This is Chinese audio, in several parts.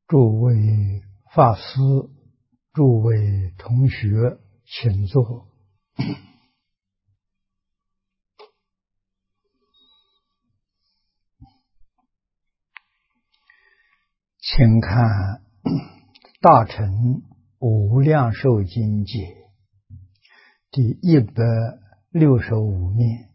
诸位法师，诸位同学，请坐。请看《大乘无量寿经解》第165面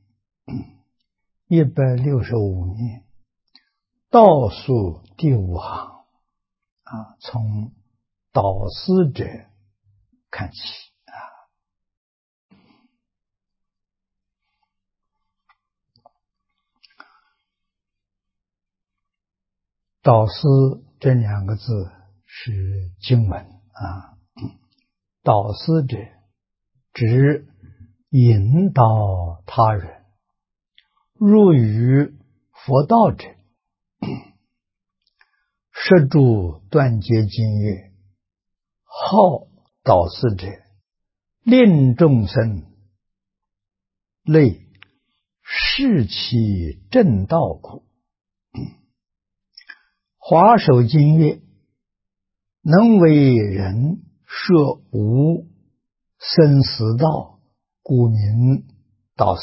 ，165面倒数第5行从导师者看起导师这2个字是经文导师者指引导他人入于佛道者，摄诸断结经曰：好导师者，令众生类视其正道故。华首经曰：能为人摄无生死道，故名导师。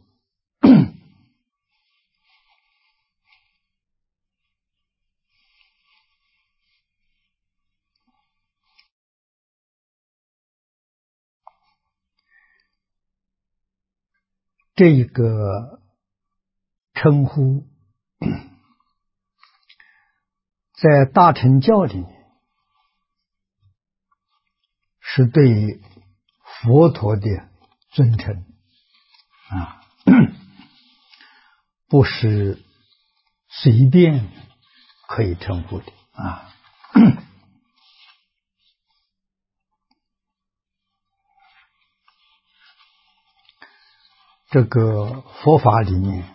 这个称呼在大乘教里面是对佛陀的尊称不是随便可以称呼的这个佛法里面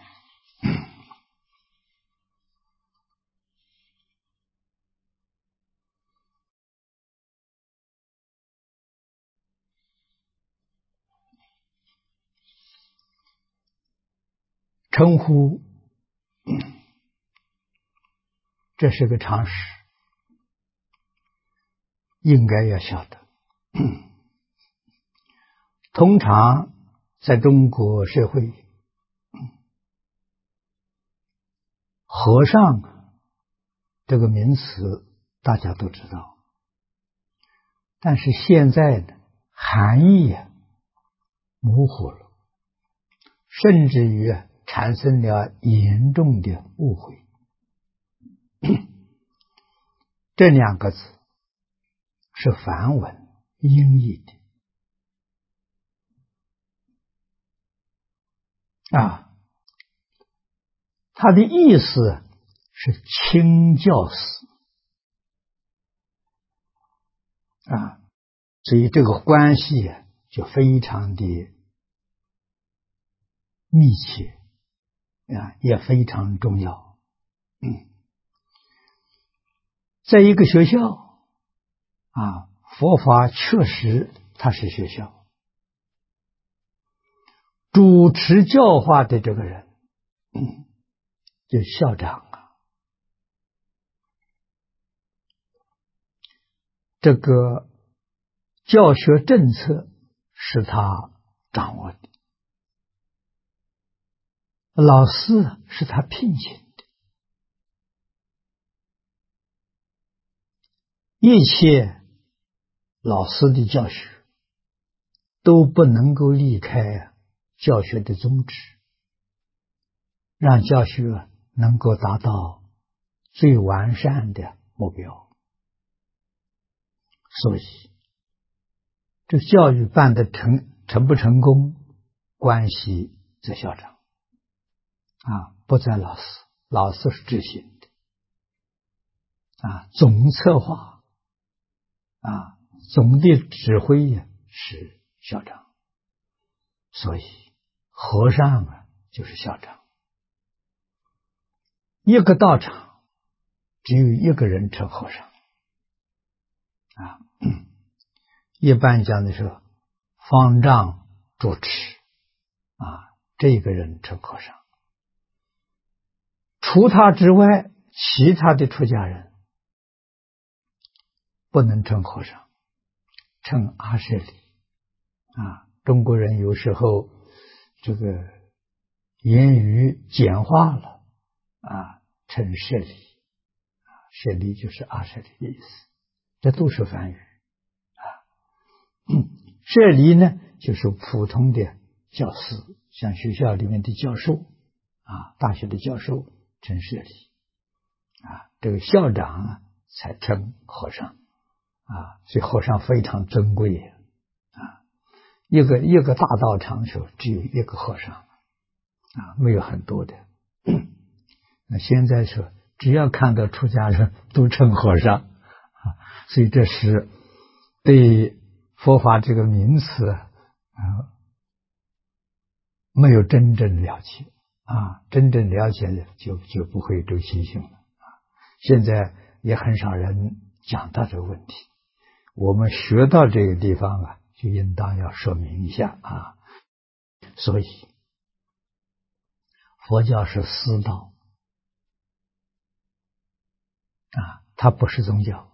称呼，这是个常识，应该要晓得。通常在中国社会，和尚这个名词大家都知道，但是现在的含义模糊了，甚至于产生了严重的误会。这2个字是梵文音译的它的意思是清教师所以这个关系就非常的密切也非常重要。在一个学校佛法确实它是学校，主持教化的这个人就是校长这个教学政策是他掌握的，老师是他聘请的，一切老师的教学都不能够离开教学的宗旨，让教学能够达到最完善的目标。所以这教育办得成不成功，关系在校长不在老师，老师是执行的总策划总的指挥是校长，所以和尚就是校长。一个道场只有一个人称和尚一般讲的是方丈主持这个人称和尚。除他之外，其他的出家人不能称和尚，称阿舍利。中国人有时候这个言语简化了，称舍利，舍利就是阿舍利的意思，这都是梵语。舍利呢，就是普通的教师，像学校里面的教授，大学的教授称舍利，这个校长才称和尚，所以和尚非常珍贵，一个大道场时候只有一个和尚，没有很多的。那现在说，只要看到出家人都称和尚，所以这是对佛法这个名词没有真正了解，真正了解的就不会有这个情形了。现在也很少人讲到这个问题，我们学到这个地方就应当要说明一下。所以佛教是私道，它不是宗教，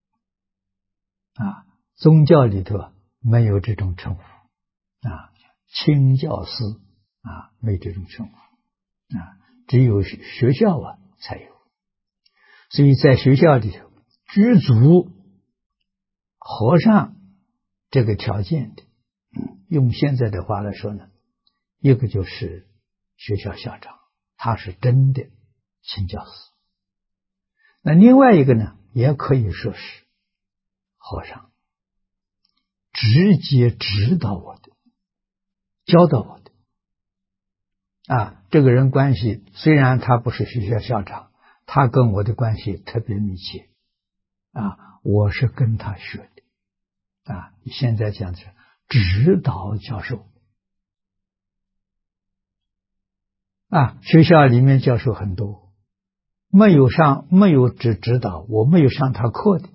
宗教里头没有这种称呼，清教师没这种称呼，只有学校才有。所以在学校里头具足和尚这个条件的，用现在的话来说呢，一个就是学校校长，他是真的清教师。那另外一个呢，也可以说是和尚，直接指导我的，教导我的。这个人关系虽然他不是学校校长，他跟我的关系特别密切，我是跟他学的，现在讲的是指导教授。学校里面教授很多，没有指导，我没有上他课的，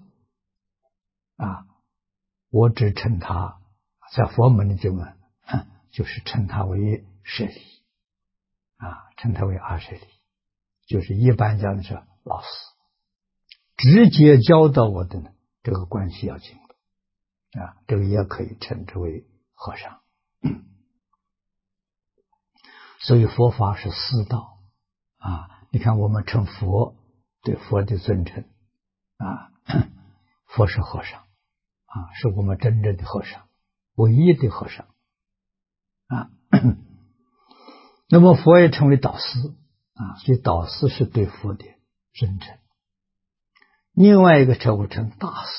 我只称他在佛门里就是称他为舍利，称他为阿舍利，就是一般讲的是老师，直接教导我的呢，这个关系要紧的，这个也可以称之为和尚。所以佛法是私道，你看我们称佛，对佛的尊称，佛是和尚，是我们真正的和尚，唯一的和尚，那么佛也称为导师，所以导师是对佛的尊称。另外一个称呼称大师，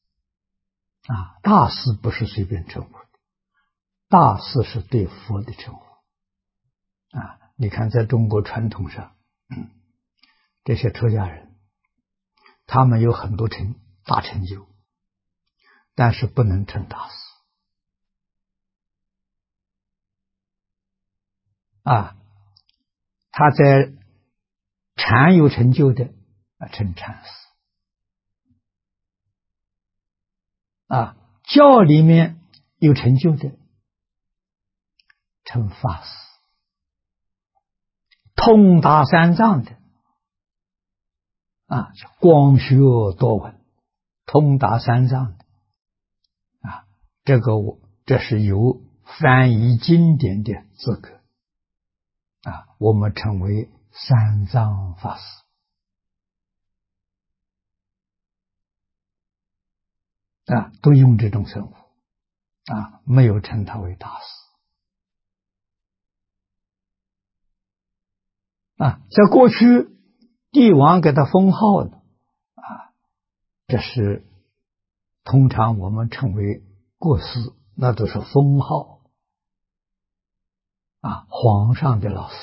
大师不是随便称呼的，大师是对佛的称呼。你看在中国传统上，这些出家人他们有很多大成就，但是不能称大师，他在禅有成就的称禅师，教里面有成就的称法师，通达三藏的光学多闻，通达三藏的这是有翻译经典的资格，我们称为三藏法师。都用这种称呼，没有称他为大师。在过去帝王给他封号的，这是通常我们称为过师，那都是封号，皇上的老师，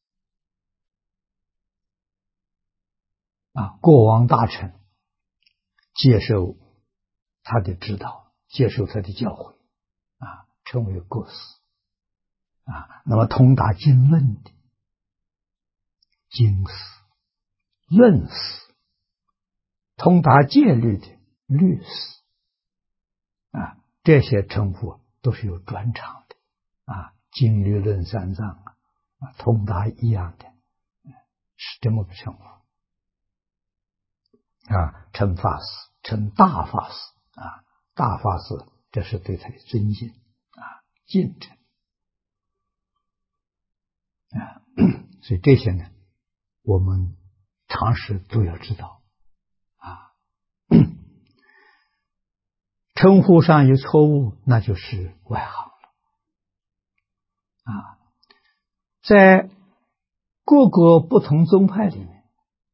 国王大臣接受他的指导，接受他的教诲，称为过师。那么通达经论的经师、论师，通达戒律的律师，这些称呼都是有专长的，经律论三藏通达一样的，是这么个称呼，称法师。 称大法师啊，大法师这是对他的尊敬啊，敬称啊，所以这些呢，我们常识都要知道啊。称呼上有错误，那就是外行了啊。在各个不同宗派里面，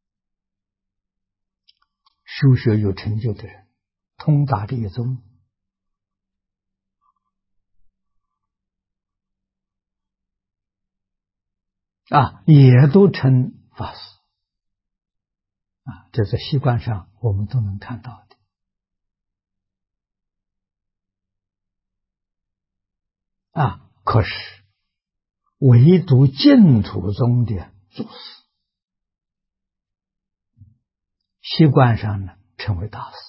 修学有成就的人，通达这一宗啊，也都称法师啊，这在习惯上我们都能看到的啊。可是唯独净土宗的祖师，习惯上呢称为大师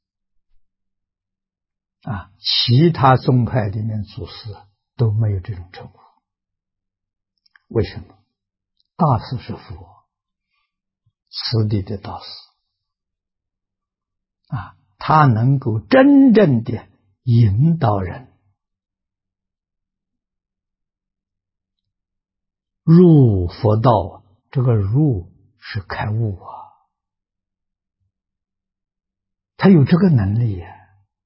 啊，其他宗派里面祖师都没有这种称呼。为什么？大师是佛，此地的大师啊，他能够真正的引导人入佛道，这个入是开悟啊，他有这个能力呀。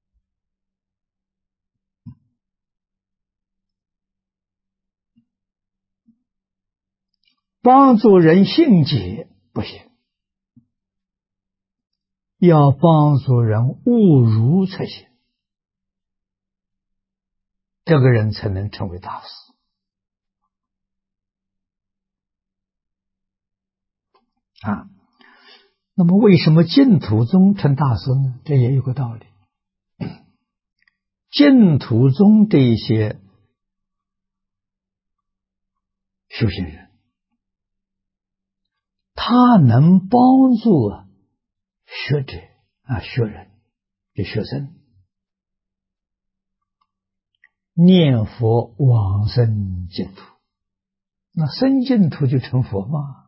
帮助人信解不行，要帮助人悟如才行，这个人才能成为大师啊。那么为什么净土宗成大师呢？这也有个道理。净土宗这一些修行人，他能帮助学者啊、学人的学生念佛往生净土，那生净土就成佛嘛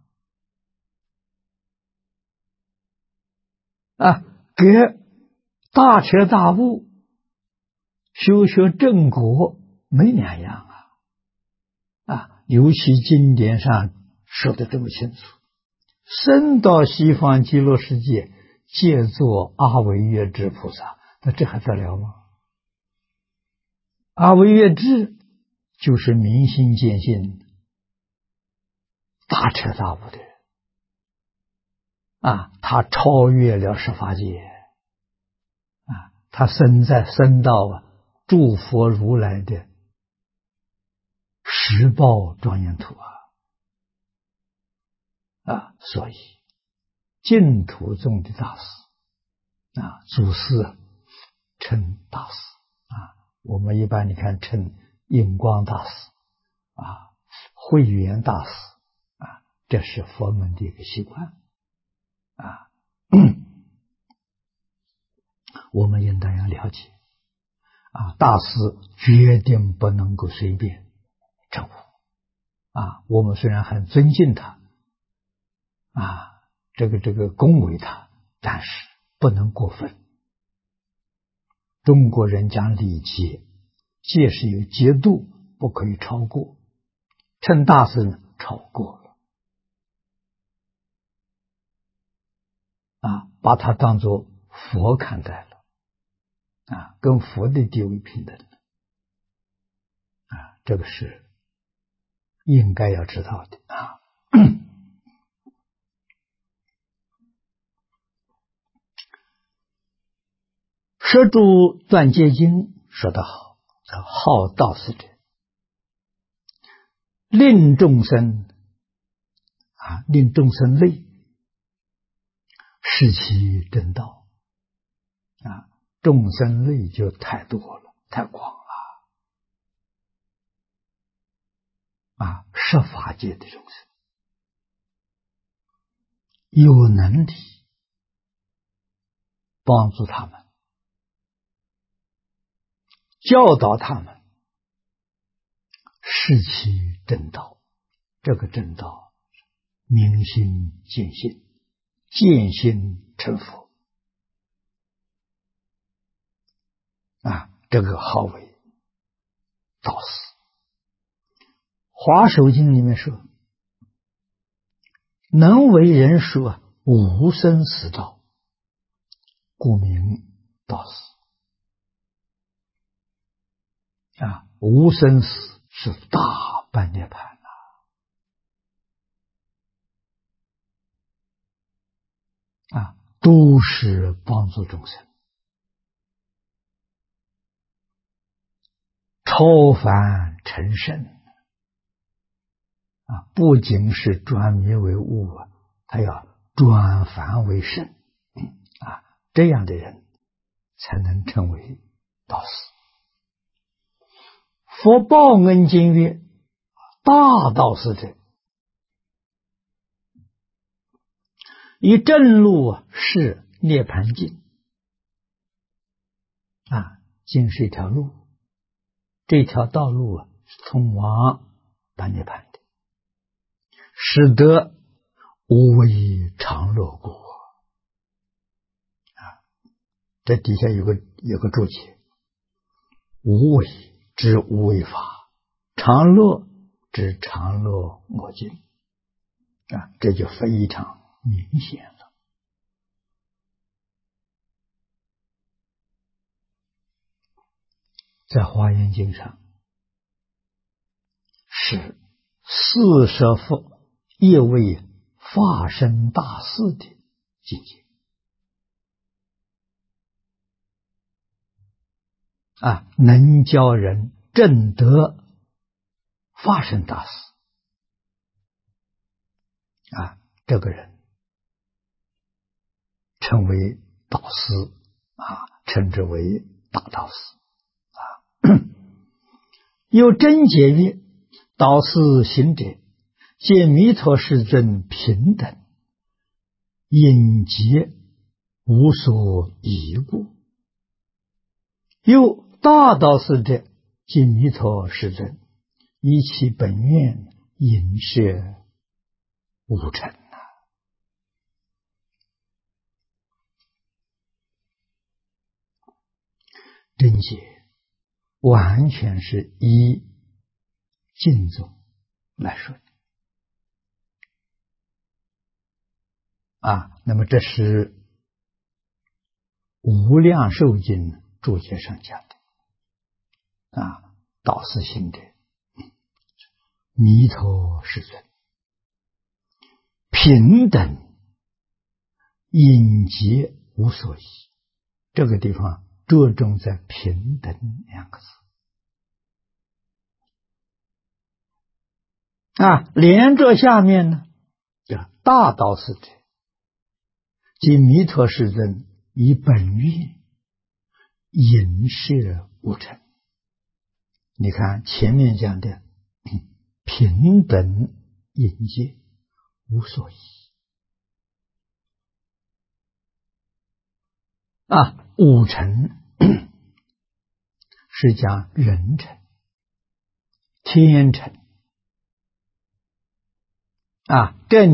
啊，给大彻大悟、修学正果没两样啊！尤其经典上说的这么清楚，生到西方极乐世界，借作阿惟越致菩萨，那这还得了吗？阿惟越致就是明心见性、大彻大悟的人啊，他超越了十法界啊，他生到诸佛如来的十报庄严土啊，所以净土宗的大师啊，祖师称大师啊，我们一般你看称印光大师啊、慧远大师啊，这是佛门的一个习惯啊。我们应当要了解啊，大师决定不能够随便称呼啊。我们虽然很尊敬他啊，这个恭维他，但是不能过分。中国人讲礼节，戒是有节度，不可以超过。称大师呢，超过了啊，把他当作佛看待了啊，跟佛的地位平等啊，这个是应该要知道的啊。舍诸断戒经说得好，叫好道士者，令众生啊，令众生类，视其正道啊，众生类就太多了，太广了啊，十法界的众生有能力帮助他们，教导他们视其正道，这个正道明心见性，见性成佛这个号为道士。华首经里面说，能为人说无生死道，故名道士。无生死是大般涅槃都是帮助众生超凡成圣不仅是转迷为悟他要转凡为圣这样的人才能称为道士。佛报恩经曰：大道士者，以正路是涅盘径径是一条路，这条道路是通往般涅盘的，使得无为常乐故这底下有个注解，无为之无为法，常乐之常乐我净这就非常明显了。在华严经上是四摄佛一位法身大士的境界能教人证得法身大士这个人称为导师称之为大导师有真解曰：导师行者，见弥陀世尊平等，隐劫无所疑故。有大导师者，见弥陀世尊，以其本愿隐摄无成真解完全是以净宗来说的那么这是无量寿经注解上讲的导师行者，弥陀世尊平等隐劫无所依，这个地方着重在平等两个字连着下面呢叫大导师者，即弥陀世尊以本愿隐摄无成。你看前面讲的平等隐界无所依五成是讲人成天成这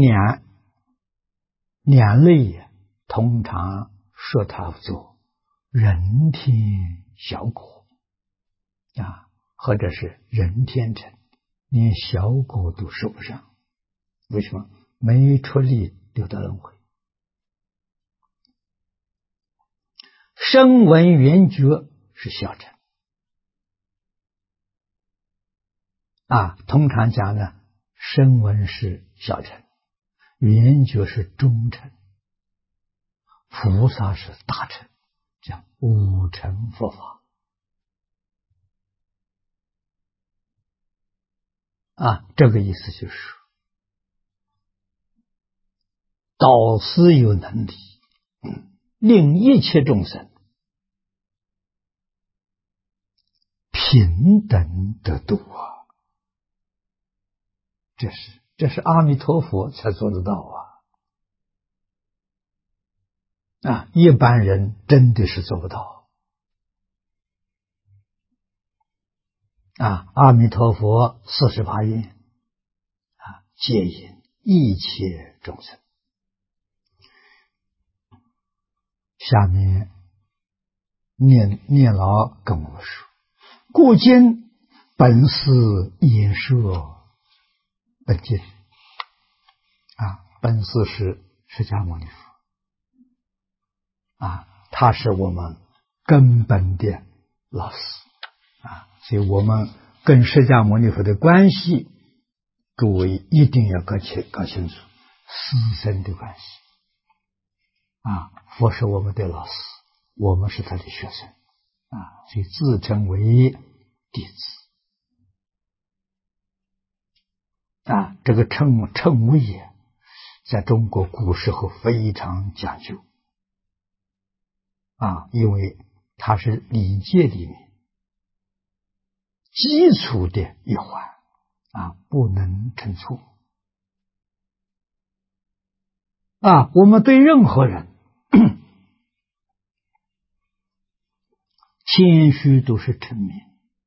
两类通常说它做人天小果或者是人天成，连小果都说不上。为什么？没出力六道轮回。声闻缘觉是小乘通常讲呢，声闻是小乘，缘觉是中乘，菩萨是大乘，讲五乘佛法这个意思就是导师有能力令一切众生平等得度这是阿弥陀佛才做得到一般人真的是做不到阿弥陀佛48愿接引一切众生。下面念老跟我们说，故今本师演说本经本师是释迦牟尼佛他是我们根本的老师所以我们跟释迦牟尼佛的关系，各位一定要搞清楚师生的关系佛是我们的老师，我们是他的学生所以自称为弟子这个称谓在中国古时候非常讲究因为它是礼节里面基础的一环不能称错我们对任何人谦虚都是称名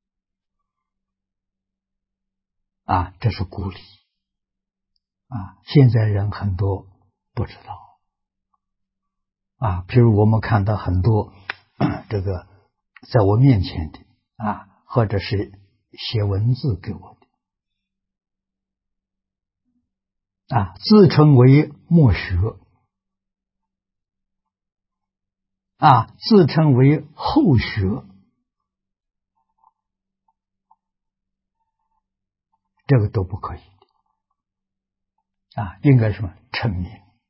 这是鼓励现在人很多不知道比如我们看到很多这个在我面前的或者是写文字给我的自称为默学自称为后学，这个都不可以应该什么称名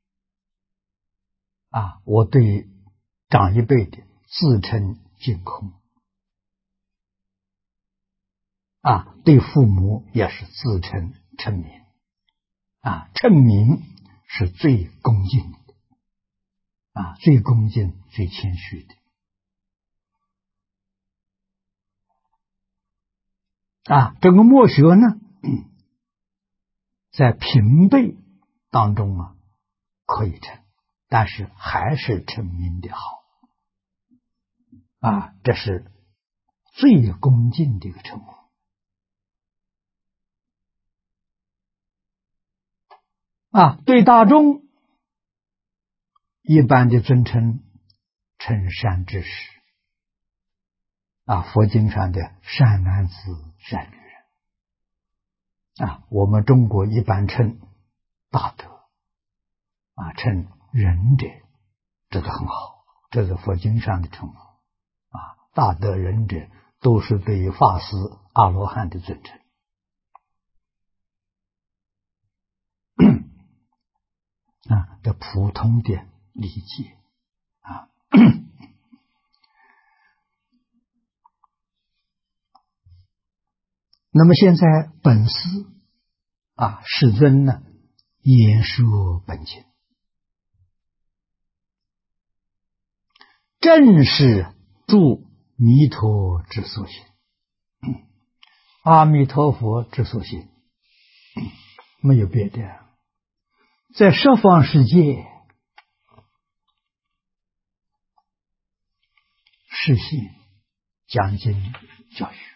我对长一辈的自称净空对父母也是自称称名称名是最恭敬的最恭敬最谦虚的这个默学呢在平辈当中可以称，但是还是称名的好这是最恭敬的一个称呼对大众一般的尊称称善知识佛经上的善男子善女人我们中国一般称大德称仁者，这个很好，这是佛经上的称呼大德仁者都是对于法师阿罗汉的尊称这普通的理解那么现在本师世尊呢演说本经，正是助弥陀之所行阿弥陀佛之所行没有别的在十方世界实行讲经教学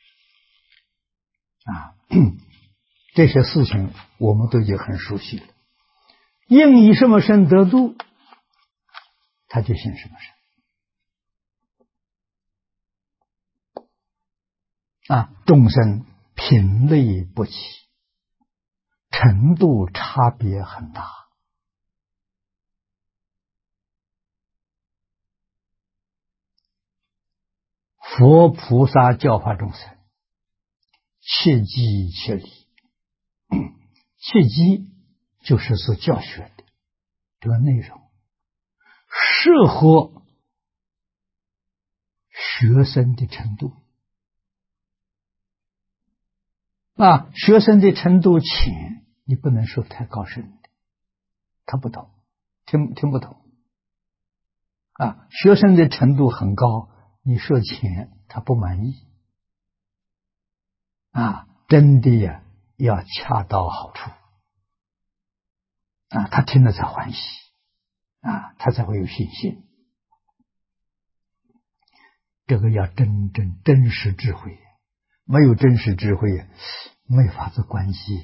这些事情我们都已经很熟悉了，应以什么身得度他就行什么身众生品类不齐，程度差别很大佛菩萨教化众生切机切理切机就是所教学的这个内容适合学生的程度学生的程度浅你不能说太高深的他不懂听不懂学生的程度很高你说浅他不满意真的要恰到好处他听了才欢喜他才会有信心这个要真实智慧没有真实智慧没法子关系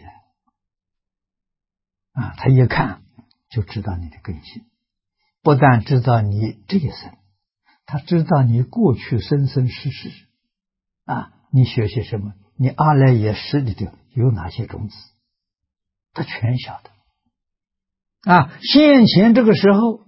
他一看就知道你的根性不但知道你这一生他知道你过去生生世世你学习什么，你阿赖耶识里头有哪些种子，他全晓得现前这个时候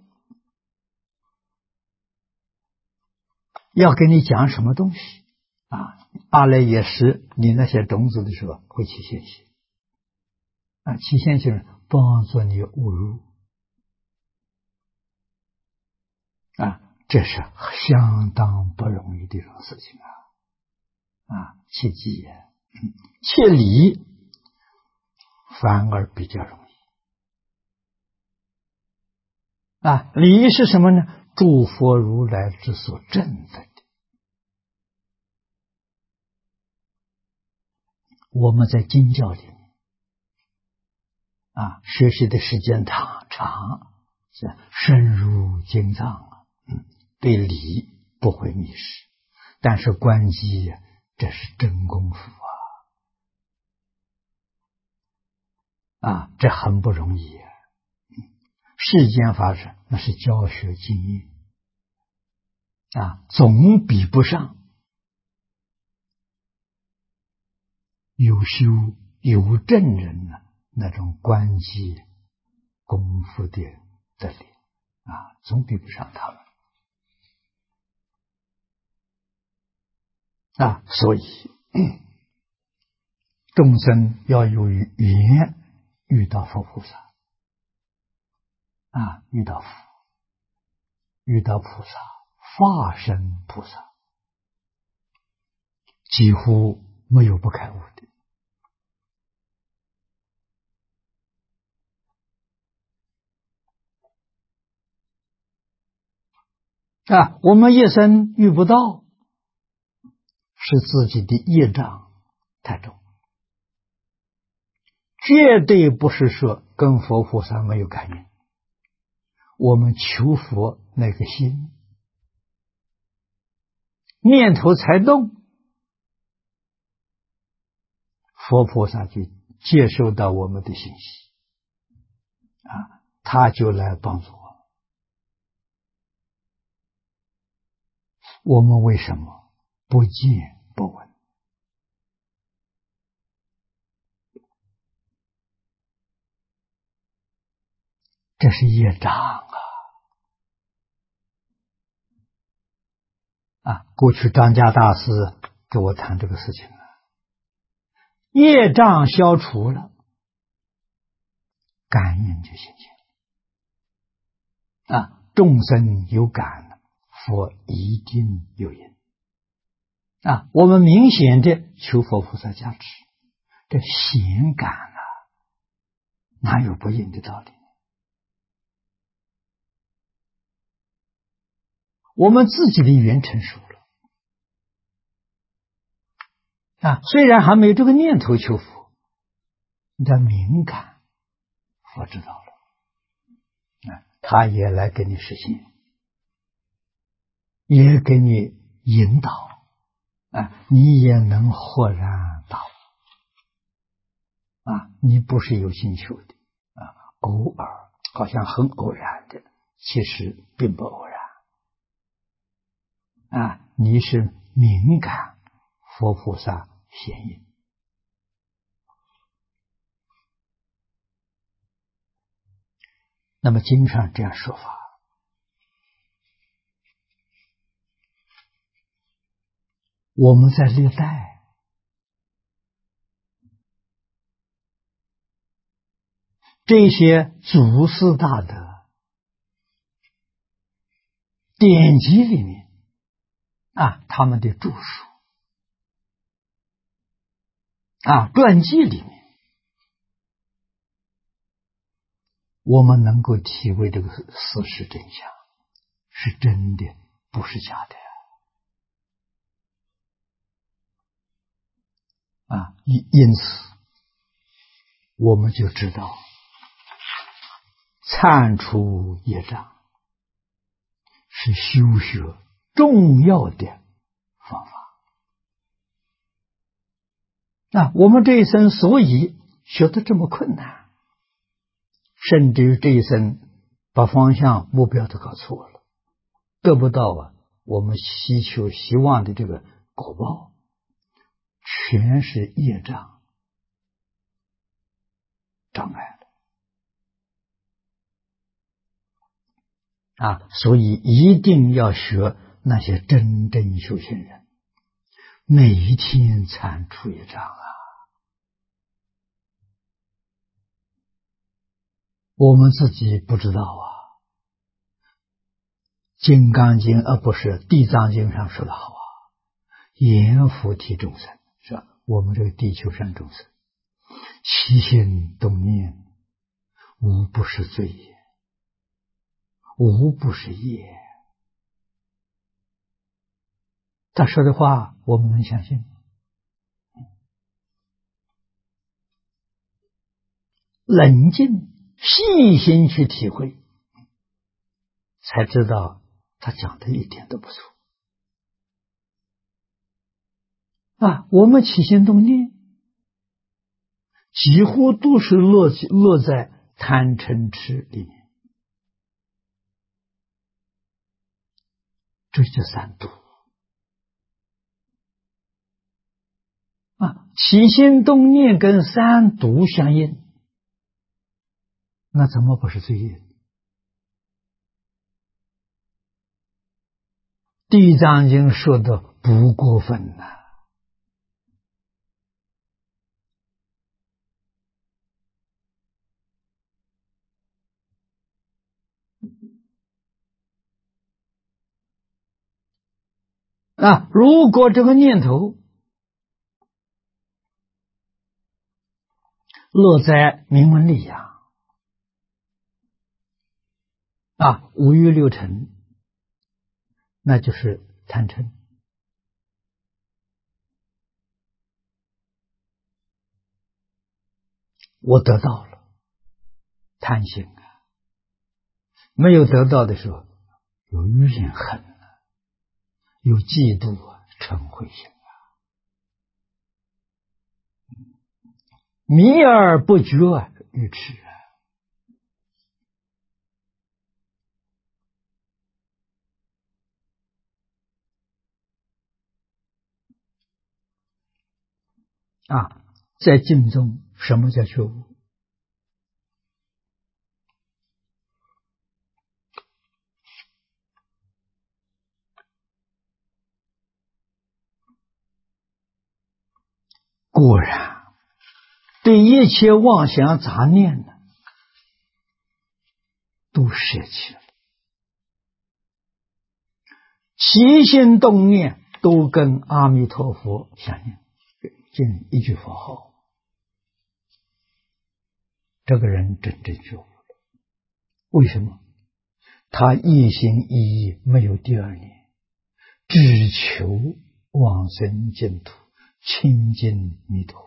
要给你讲什么东西阿赖耶识你那些种子的时候会起现行起现行帮助你悟入这是相当不容易的一种事情切记切理反而比较容易理是什么呢？诸佛如来之所证得的。我们在经教里面学习的时间长，是深入经藏对理不会迷失。但是观机这是真功夫这很不容易世间法师那是教学经验总比不上有修有证人那种观机功夫的得力总比不上他们所以众生要有缘遇到佛菩萨遇到佛遇到菩萨化身菩萨几乎没有不开悟的我们一生遇不到是自己的业障太重，绝对不是说跟佛菩萨没有感应。我们求佛那个心念头才动，佛菩萨就接收到我们的信息他就来帮助我们为什么不见不闻？这是业障过去张家大师给我谈这个事情业障消除了，感应就现前众生有感，佛一定有因我们明显的求佛菩萨加持，这显感哪有不应的道理？我们自己的缘成熟了虽然还没有这个念头求佛，你的敏感，佛知道了他也来给你实现，也给你引导你也能豁然大悟你不是有心求的偶尔好像很偶然的，其实并不偶然你是敏感佛菩萨显应。那么经上这样说法，我们在历代这些祖师大德典籍里面他们的著述传记里面，我们能够体会这个事实真相，是真的，不是假的因此我们就知道铲除业障是修学重要的方法我们这一生所以学得这么困难，甚至于这一生把方向目标都搞错了，得不到我们希望的这个果报，全是业障障碍了所以一定要学那些真正修行人，每一天铲除业障我们自己不知道金刚经不是地藏经上说的好阎浮提众生，是吧？我们这个地球上众生，起心动念，无不是罪业，无不是业。他说的话，我们能相信吗？冷静细心去体会，才知道他讲的一点都不错我们起心动念几乎都是落在贪嗔痴里面，这叫三毒起心动念跟三毒相应，那怎么不是罪业？地藏经说的不过分如果这个念头落在名闻利养五欲六尘，那就是贪嗔。我得到了，贪心没有得到的时候，有怨恨有嫉妒嗔恚心迷而不觉愚痴在经中什么叫觉悟？果然对一切妄想杂念都舍弃了，起心动念都跟阿弥陀佛相应，就一句佛号，这个人真正觉悟了。为什么？他一心一意没有第二念，只求往生净土，亲近弥陀。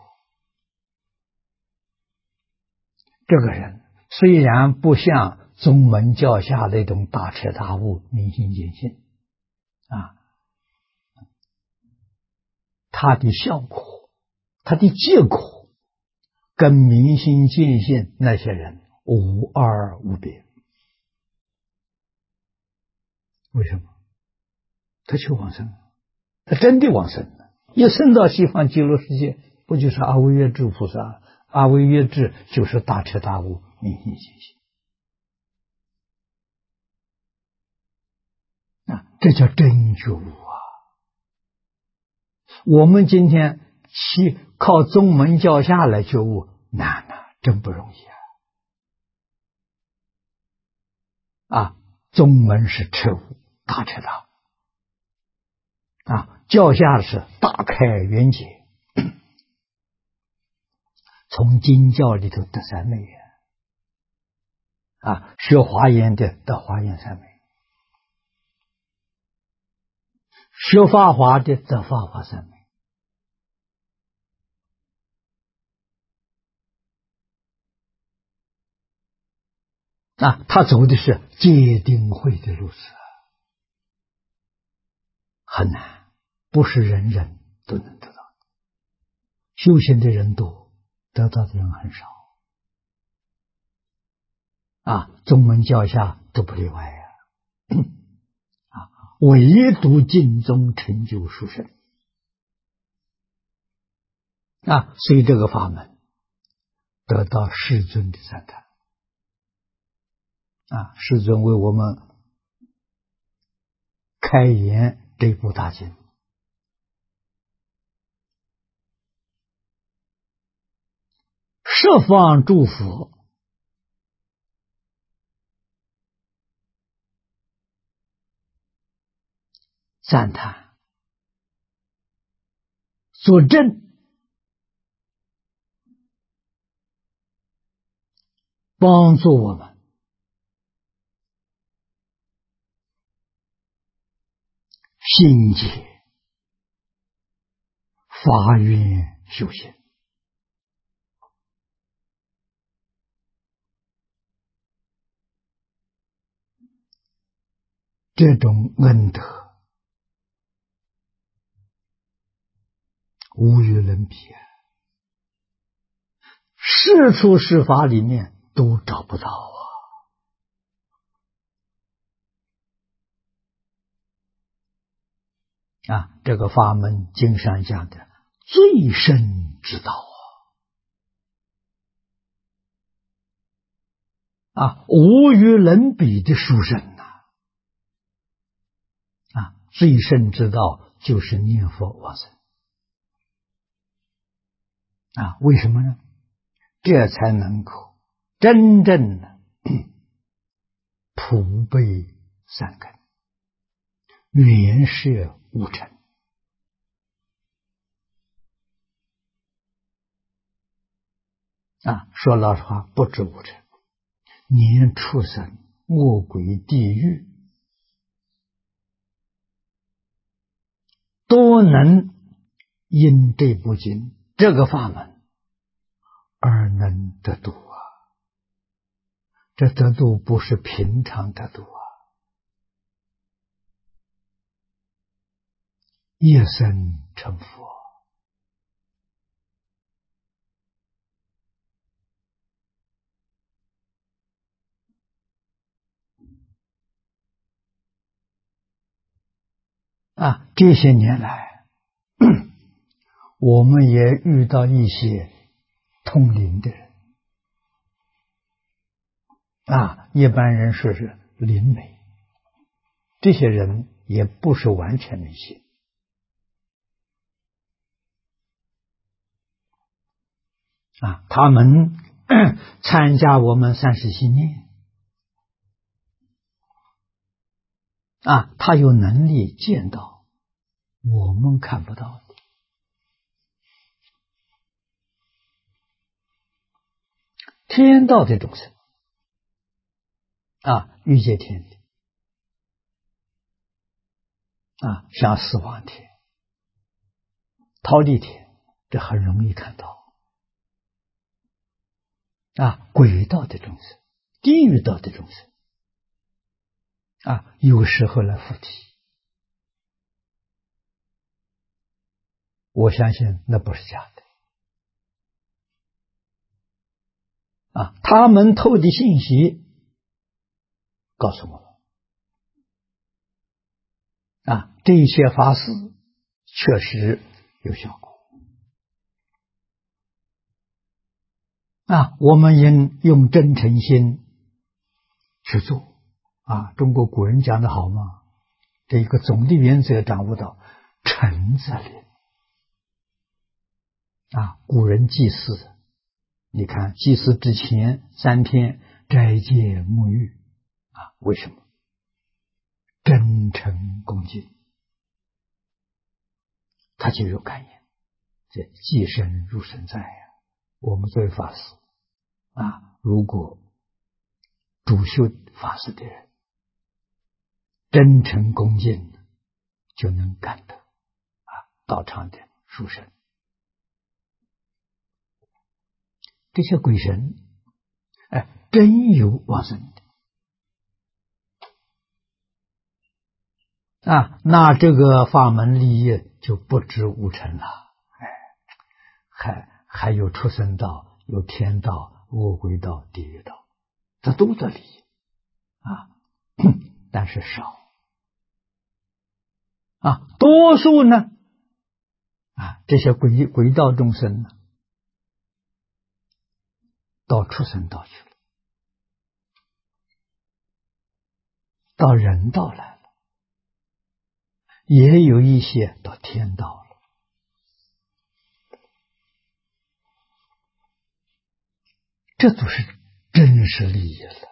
这个人虽然不像宗门教下那种大彻大悟、明心见性他的效果，他的结果跟明心见性那些人无二无别。为什么？他求往生，他真的往生了，一生到西方极乐世界，不就是阿惟越致菩萨？阿惟越致就是大彻大悟、明心见性这叫真觉悟我们今天靠宗门教下来觉悟难真不容易宗门是彻悟，大彻大悟教下是大开圆解，从经教里头得三昧学华严的得华严三昧，学法华的得法华三昧他走的是戒定慧的路子很难，不是人人都能得到的，修行的人多，得到的人很少宗门教下都不例外唯独尽宗成就殊胜所以这个法门得到世尊的赞叹世尊为我们开言这部大经，十方诸佛赞叹作证，帮助我们心解发愿修行。这种恩德无与伦比世出世法里面都找不到这个法门经上讲的最深之道无与伦比的殊胜最深之道就是念佛往生为什么呢？这才能够真正的普被善根，圆摄无尘说老实话，不止无尘，连畜生、恶鬼、地狱都能因这部经这个法门而能得度这得度不是平常得度一生成佛这些年来我们也遇到一些通灵的人一般人说是灵媒，这些人也不是完全迷信他们参加我们三世心念他有能力见到我们看不到的天道的众生欲界天地像四方天、忉利天，这很容易看到鬼道的众生、地狱道的众生有时候来附体，我相信那不是假的他们透的信息告诉我们这些法事确实有效果我们应用真诚心去做中国古人讲的好嘛，这一个总的原则掌握到诚则灵古人祭祀，你看祭祀之前3天斋戒沐浴为什么？真诚恭敬，他就有感应，这寄生入神在我们作为法师如果主修法师的人真诚恭敬，就能感得道场的殊胜。这些鬼神真有往生的那这个法门利益就不止无尘了还有畜生道、有天道、恶鬼道、地狱道，这都得利益但是少多数呢，这些鬼道众生呢，到畜生道去了，到人道来了，也有一些到天道了。这都是真实利益了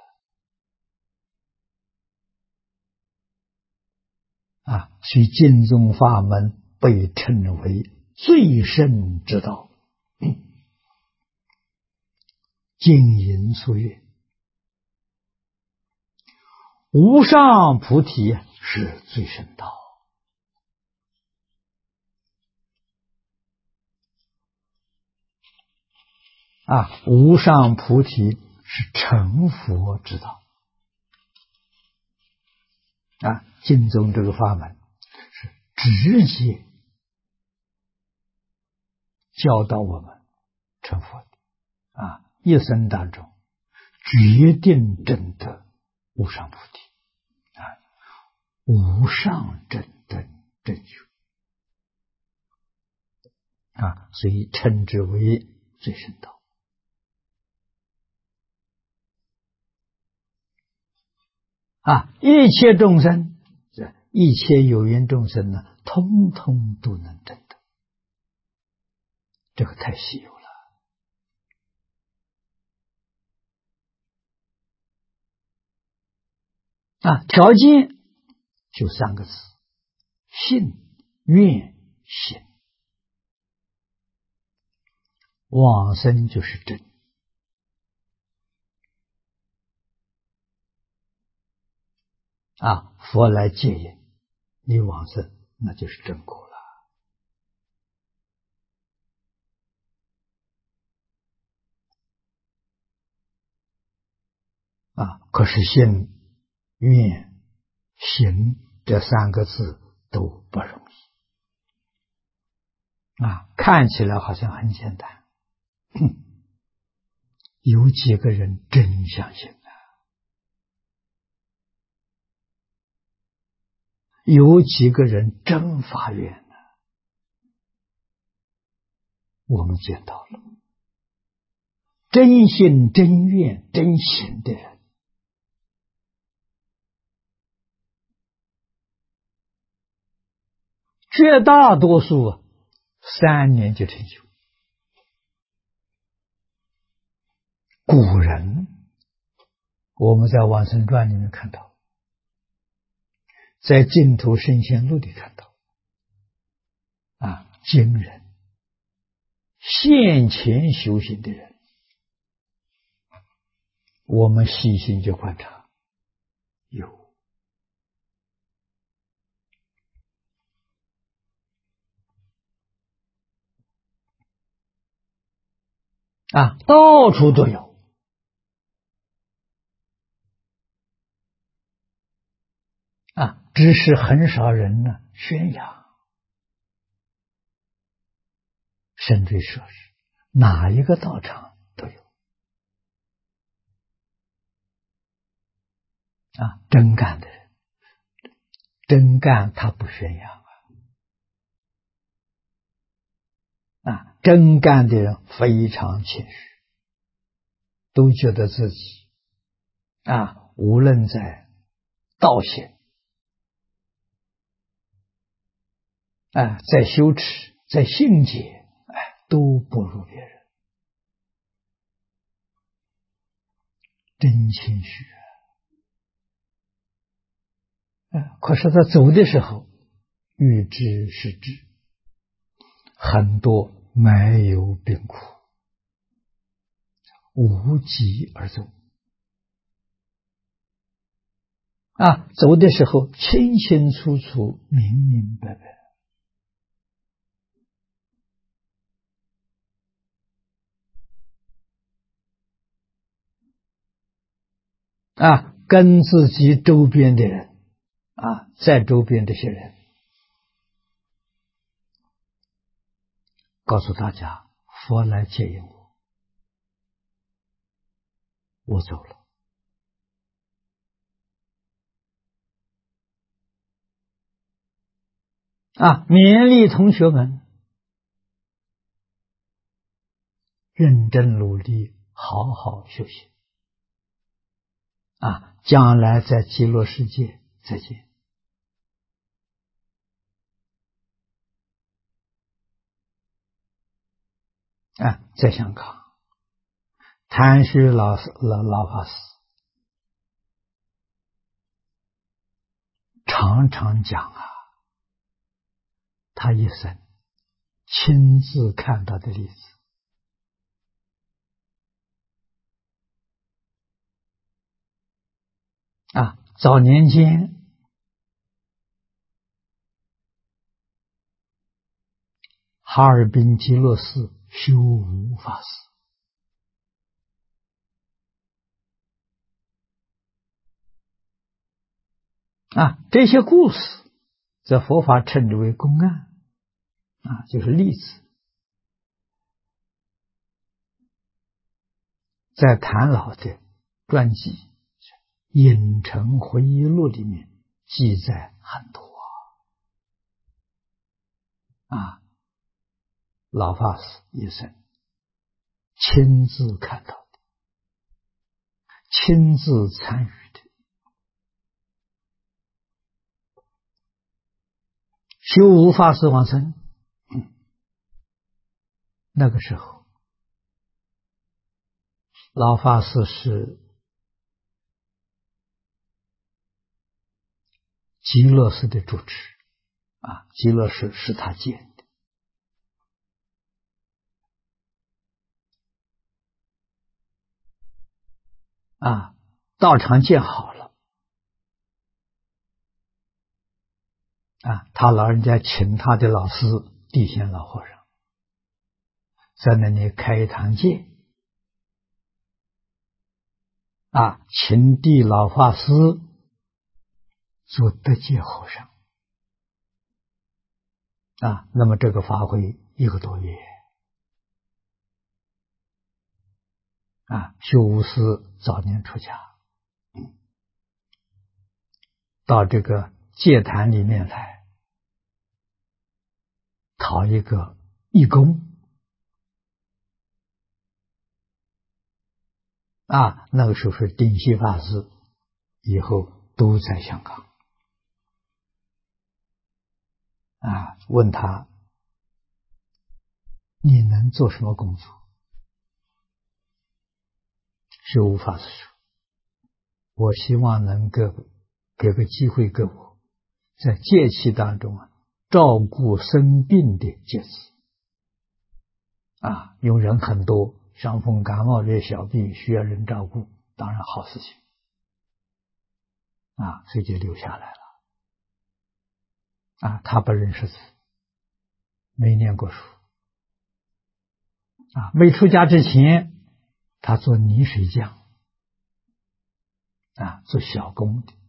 所以净宗法门被称为最胜之道。净隐所愿，无上菩提是最胜道。无上菩提是成佛之道。净宗这个法门是直接教导我们成佛的一生当中决定证得无上菩提无上正等正觉所以称之为最胜道。一切众生，一切有缘众生呢，通通都能证得，这个太稀有了。条件就3个字：信、愿、行。往生就是真。佛来接引你往生，那就是真果了。可是信、愿、行这3个字都不容易。看起来好像很简单，有几个人真相信有几个人真发愿呢？我们见到了真心、真愿、真行的人，绝大多数3年就成就。古人我们在《往生传》里面看到，在《净土圣贤录》里看到今人现前修行的人，我们细心去观察，有到处都有。只是很少人呢宣扬，甚至说是哪一个道场都有真干的人，真干他不宣扬真干的人非常谦虚，都觉得自己无论在道行在修持、在信解都不如别人，真谦虚可是他走的时候欲知是知，很多没有病苦，无疾而走走的时候清清楚楚、明明白白跟自己周边的人在周边这些人告诉大家，佛来接引我，我走了。 勉励同学们认真努力，好好修行将来在极乐世界再见在香港，谭旭老法师常常讲他一生亲自看到的例子早年间哈尔滨极乐寺修无法师这些故事在佛法称之为公案就是例子，在谭老的传记《影城回忆录》里面记载很多老法师一生亲自看到的，亲自参与的。修无法师往生那个时候，老法师是极乐寺的主持极乐寺是他建的道场建好了他老人家请他的老师地仙老和尚在那里开一堂戒请地老法师做得戒和尚那么这个法会1个多月修无师早年出家到这个戒坛里面来讨一个义工那个时候是顶西法师，以后都在香港问他你能做什么工作？修无法师说我希望能够给个机会给我在戒期当中照顾生病的戒子因为人很多，伤风感冒这些小病需要人照顾，当然好事情所以就留下来了他不认识字，没念过书没出家之前他做泥水匠做小工的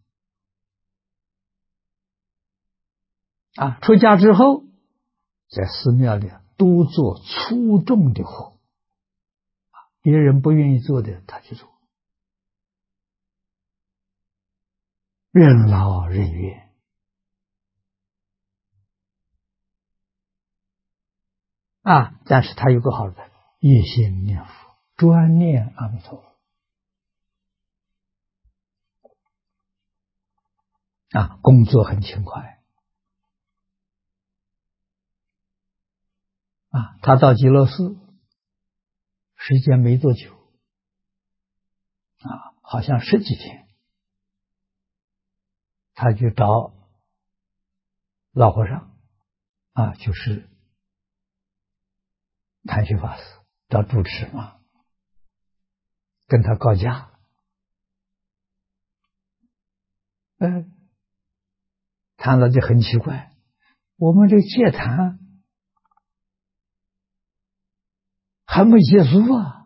出家之后在寺庙里都做粗重的活别人不愿意做的他去做任劳任怨但是他有个好处一心念佛专念阿弥陀佛工作很勤快他到极乐寺时间没多久好像10几天他去找老和尚就是谭旭法师找住持嘛，跟他告假谈了就很奇怪，我们这戒坛还没结束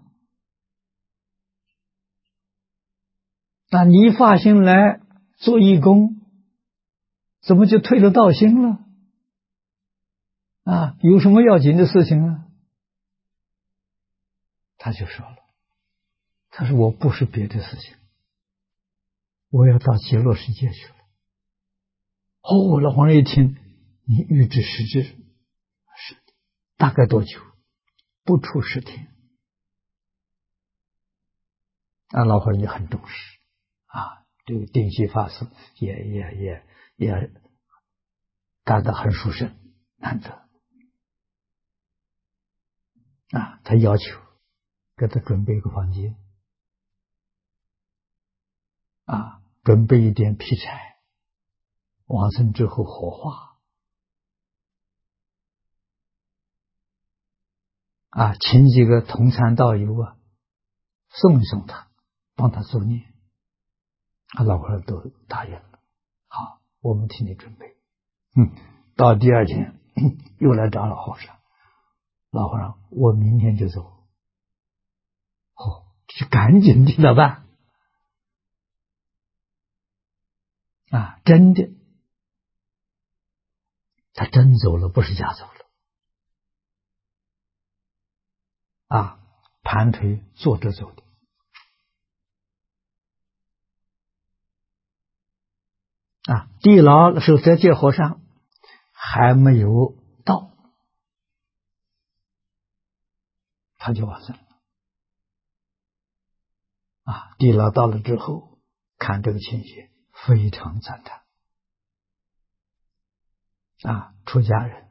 你一发心来做义工怎么就退了道心了有什么要紧的事情他就说了，他说我不是别的事情，我要到极乐世界去了。老和尚一听， 你预知时至是大概多久？不出10天。老和尚就很重视这个定西法师也干得很殊胜，难得他要求给他准备一个房间准备一点劈柴，往生之后火化请几个同参道友送一送他，帮他作孽。老和尚都答应了，好，我们替你准备。到第2天又来找老和尚，老和尚，我明天就走。就赶紧替他办真的，他真走了，不是假走了盘腿坐着走的地牢守则戒和尚还没有到，他就往生了地牢到了之后，看这个情形非常赞叹出家人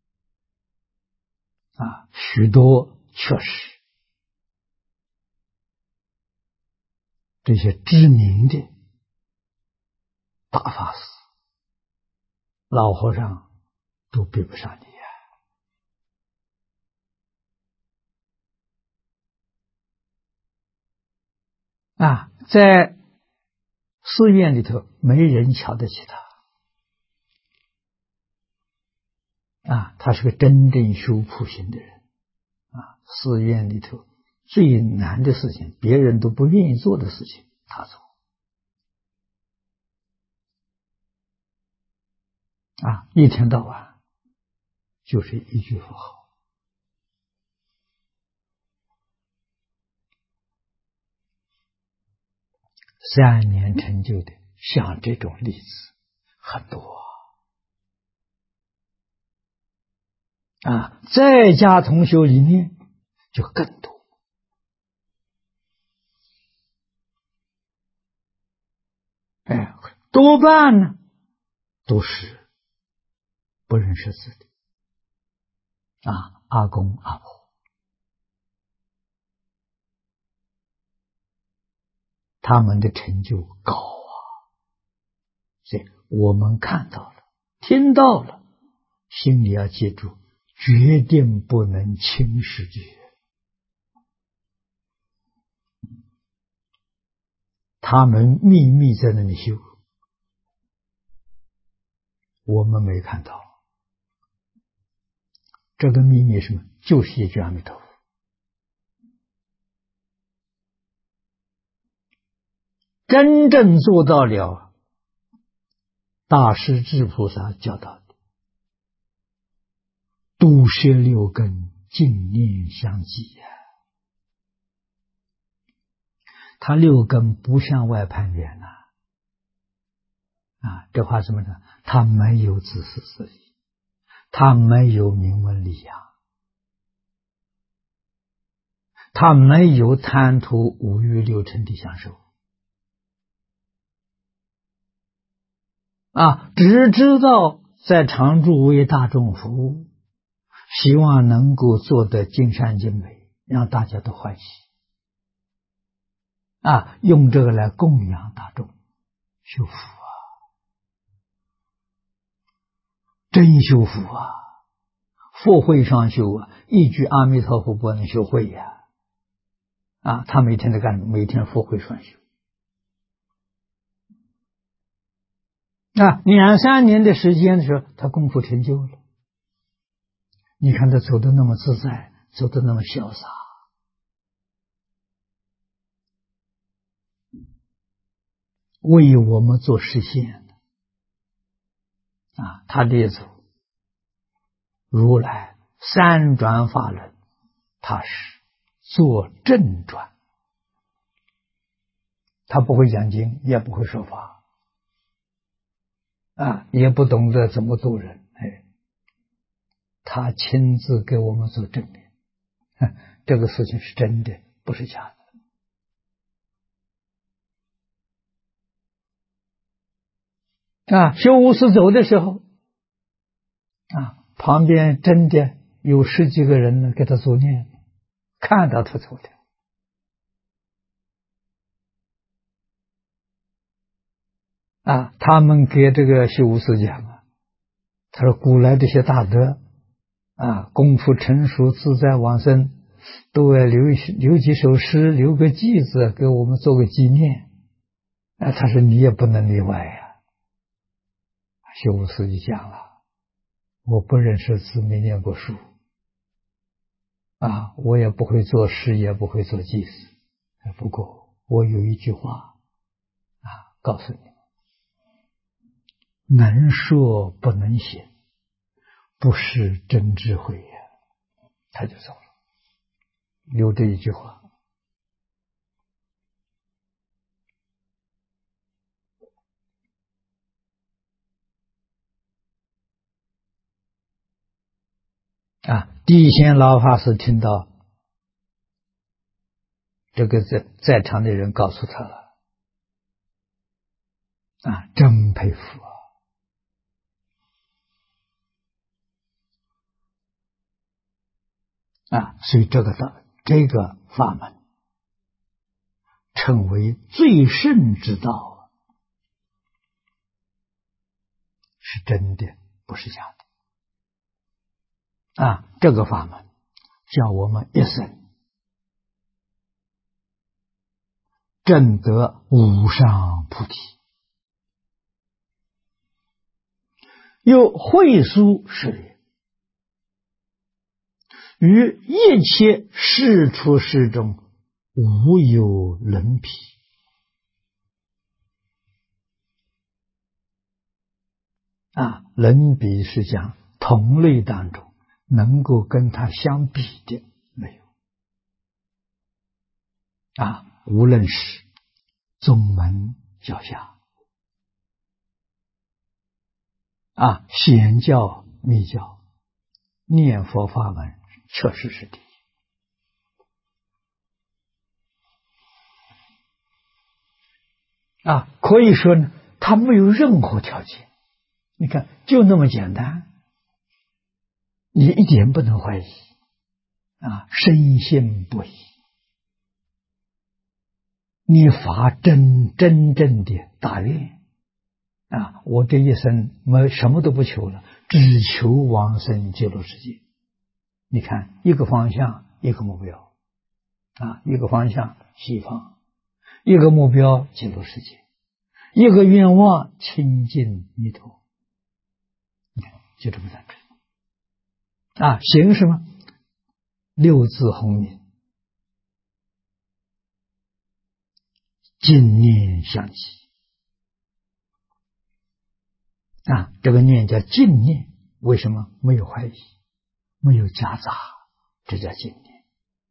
许多确实这些知名的大法师，老和尚都比不上你在寺院里头没人瞧得起他他是个真正修普行的人寺院里头最难的事情，别人都不愿意做的事情，他做一天到晚就是一句佛号，3年成就的，像这种例子很多在家同修里面就更多多半呢都是不认识字的阿公阿婆，他们的成就高所以我们看到了听到了，心里要记住，决定不能轻视这些人，他们秘密在那里修，我们没看到。这个秘密是什么？就是一句阿弥陀佛。真正做到了大师智菩萨教导的度摄6根，净念相继他6根不向外攀缘这话怎么讲？他没有自私自利，他没有名闻利养，他没有贪图5欲6尘的享受只知道在常住为大众服务，希望能够做得尽善尽美，让大家都欢喜用这个来供养大众，修福真修福佛会上修一句阿弥陀佛不能修会他每天在干什么？每天佛会上修2-3年的时间的时候，他功夫成就了。你看他走得那么自在，走得那么潇洒为我们做实现他列祖如来3转法轮，他是做正转，他不会讲经，也不会说法也不懂得怎么度人他亲自给我们做证明，这个事情是真的，不是假的。修无师走的时候，旁边真的有10几个人呢，给他做念，看到他走的。他们给这个修无师讲他说古来这些大德功夫成熟自在往生，都要留几首诗，留个偈子给我们做个纪念。他说你也不能例外呀。修无师就讲了，我不认识字，没念过书我也不会作诗，也不会做偈子。不过我有一句话告诉你，能说不能行，不是真智慧呀。他就走了，留这一句话。地仙老法师听到这个在场的人告诉他了，真佩服所以这个法门称为最胜之道，是真的，不是假的。这个法门叫我们一生证得无上菩提，又会疏誓言，于一切事出事中无有伦比。伦比是讲同类当中能够跟它相比的没有。无论是宗门教下显教密教，念佛法门确实是第一。可以说呢，它没有任何条件，你看就那么简单，你一点不能怀疑深信不疑。你发真正的大愿我这一生什么都不求了，只求往生极乐世界。你看一个方向一个目标一个方向西方，一个目标极乐世界，一个愿望亲近弥陀。你看就这么单纯行什么六字洪名，净念相继这个念叫净念，为什么？没有怀疑，没有夹杂，这叫净念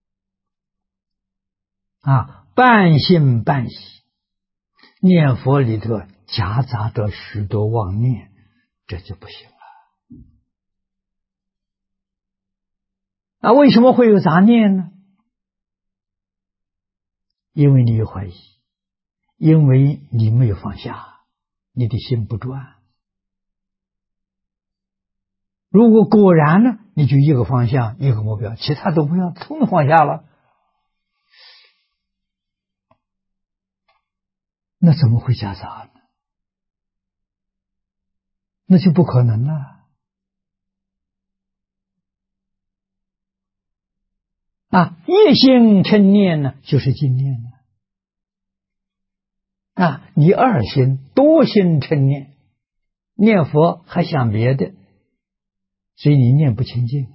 半信半疑。念佛里头夹杂着许多妄念，这就不行了。为什么会有杂念呢？因为你有怀疑，因为你没有放下，你的心不转。如果果然呢，你就一个方向一个目标，其他都不要，通通放下了，那怎么会夹杂呢？那就不可能了一心称念呢，就是净念你二心多心称念，念佛还想别的，所以你念不清净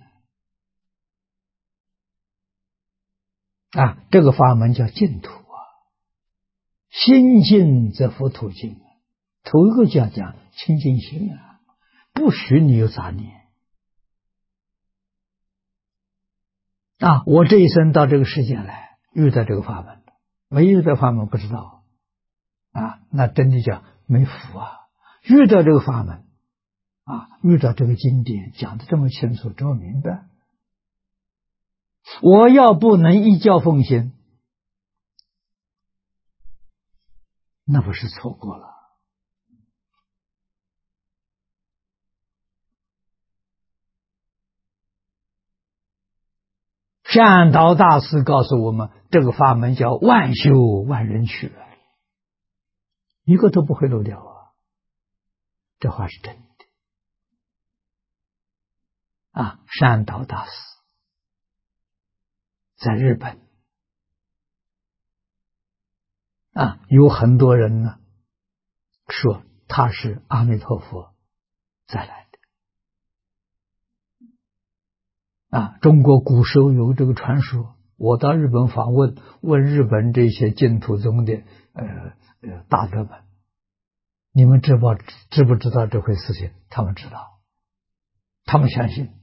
这个法门叫净土心净则佛土净。头一个讲清净心不许你有杂念我这一生到这个世界来遇到这个法门，没遇到法门不知道那真的叫没福遇到这个法门遇到这个经典讲的这么清楚，这么明白，我要不能依教奉行，那不是错过了。善导大师告诉我们，这个法门叫万修万人去，一个都不会漏掉啊！这话是真的善导大师在日本有很多人呢说他是阿弥陀佛再来的中国古时候有这个传说，我到日本访问，问日本这些净土宗的大德们，你们知不知道这回事情？他们知道，他们相信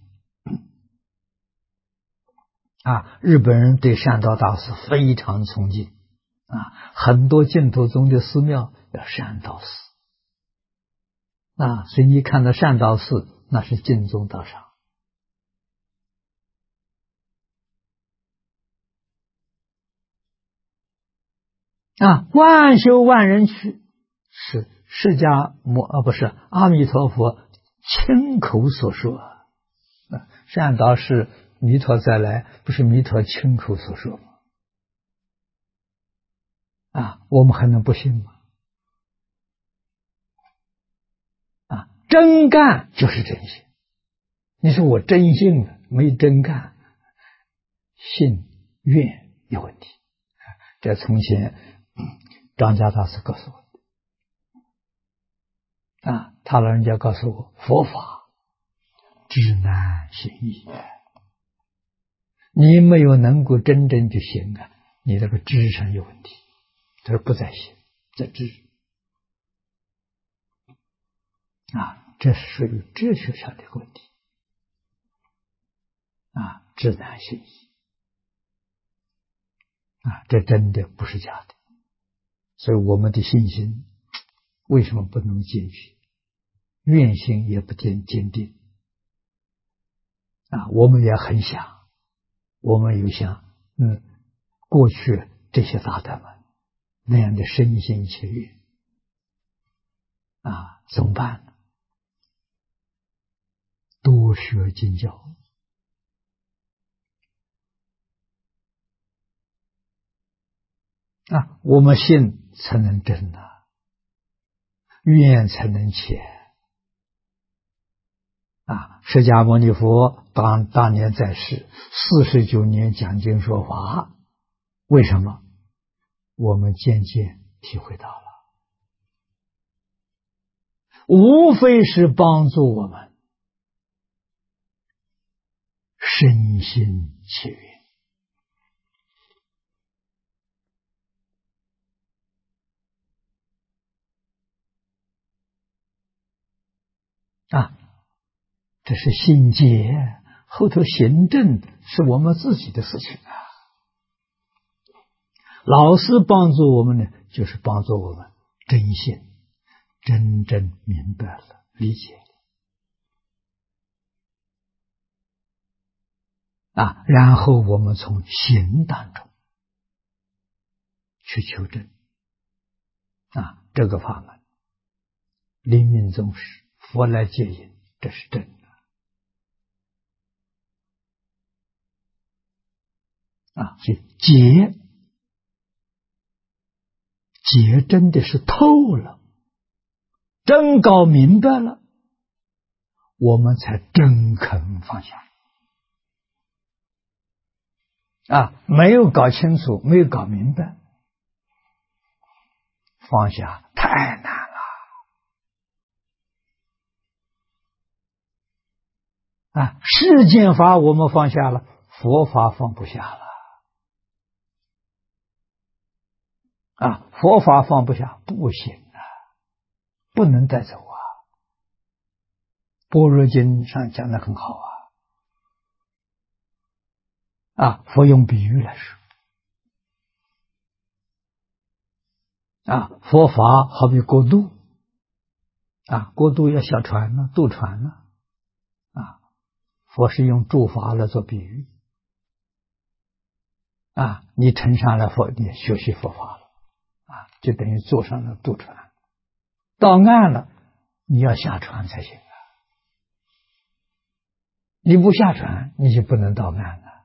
日本人对善导大师非常崇敬很多净土宗的寺庙要善导寺所以你看到善导寺，那是净宗道场万修万人去，是释迦不是阿弥陀佛亲口所说善导是弥陀再来，不是弥陀亲口所说吗？我们还能不信吗？真干就是真信。你说我真信了，没真干，信愿有问题。这从前张家大师告诉我他老人家告诉我，佛法知难行易，你没有能够真正去行你这个知上有问题。他说不在行，在知这是属于哲学上的问题知难行易这真的不是假的。所以我们的信心为什么不能坚决？愿心也不坚定我们也很想，我们有像过去这些大德们那样的身心切愿怎么办呢？多学经教我们信才能真愿才能切释迦牟尼佛当年在世49年讲经说法，为什么？我们渐渐体会到了，无非是帮助我们身心切愿这是心结，后头行正是我们自己的事情老师帮助我们呢，就是帮助我们真信，真正明白了，理解了然后我们从行当中去求证这个法门临命终时，佛来接引，这是真的所以结真的是透了，真搞明白了，我们才真肯放下没有搞清楚，没有搞明白，放下太难了世间法我们放下了，佛法放不下了佛法放不下不行不能带走般若经上讲得很好佛用比喻来说佛法好比过渡过渡要下船了，渡船了佛是用诸法来做比喻你乘上了佛，你学习佛法了就等于坐上了渡船，到岸了，你要下船才行你不下船，你就不能到岸了。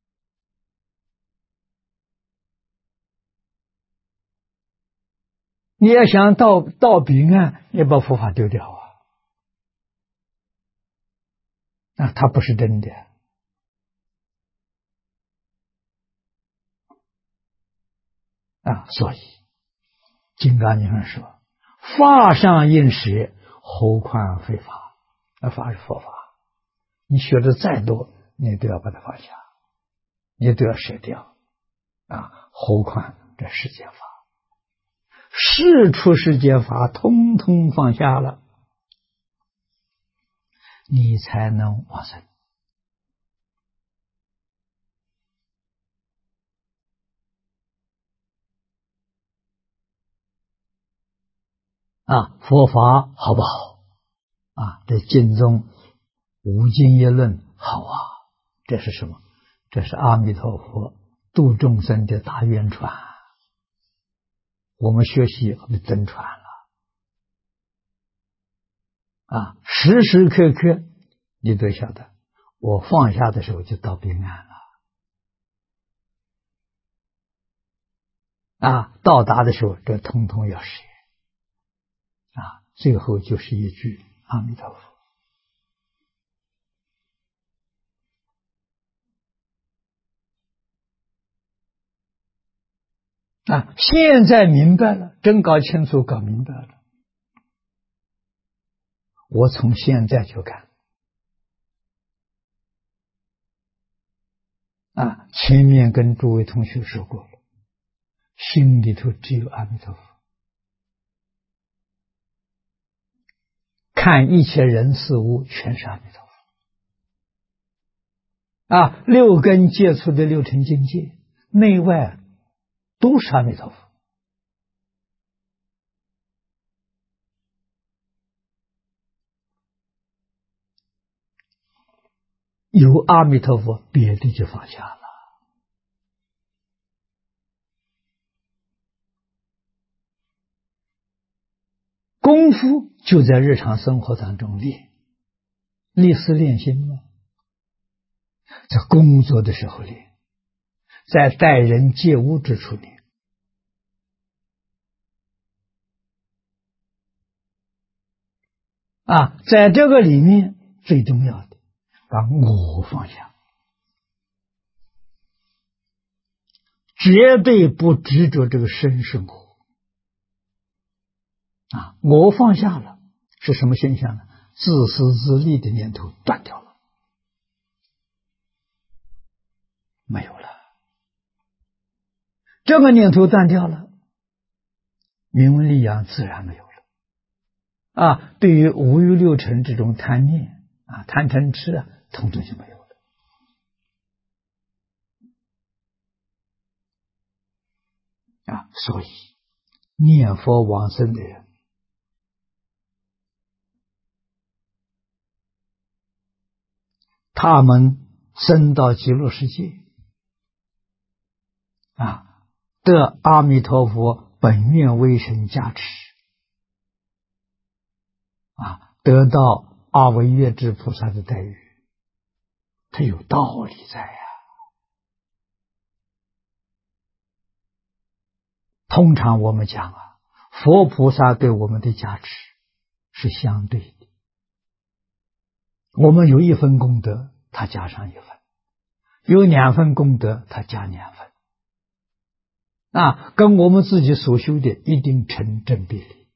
你要想到彼岸，要把佛法丢掉它不是真的所以金刚经上说：“法上应舍，何况非法？”法是佛法，你学的再多，你都要把它放下，你都要舍掉何况这世间法，世出世间法，通通放下了，你才能往生佛法好不好这经中无尽业论好这是什么？这是阿弥陀佛度众生的大愿传，我们学习我们真传了时时刻刻你都晓得，我放下的时候就到彼岸了到达的时候这通通要舍最后就是一句阿弥陀佛现在明白了，真搞清楚搞明白了，我从现在就干前面跟诸位同学说过了，心里头只有阿弥陀佛，看一切人事物全是阿弥陀佛六根接触的六尘境界，内外都是阿弥陀佛有阿弥陀佛，别的就放下了功夫就在日常生活当中练，立思练心嘛，在工作的时候练，在待人接物之处练在这个里面最重要的把我放下，绝对不执着这个身是我我放下了是什么现象呢？自私自利的念头断掉了，没有了，这个念头断掉了，名闻利养自然没有了对于五欲六尘这种贪念贪嗔痴统统就没有了所以念佛往生的人他们升到极乐世界得阿弥陀佛本愿威神加持得到阿惟越致菩萨的待遇，它有道理在通常我们讲佛菩萨对我们的加持是相对的，我们有1分功德，他加上1分；有2分功德，他加2分跟我们自己所修的一定成正比例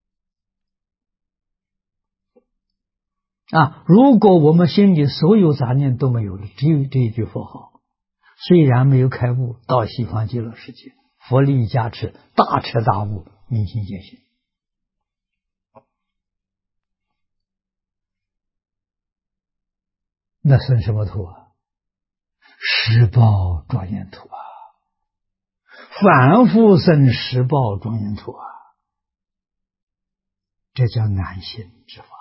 如果我们心里所有杂念都没有了，只有这一句佛号，虽然没有开悟，到西方极乐世界，佛力加持，大彻大悟，明心见性，那生什么土十报庄严土反复生十报庄严土这叫难行之法。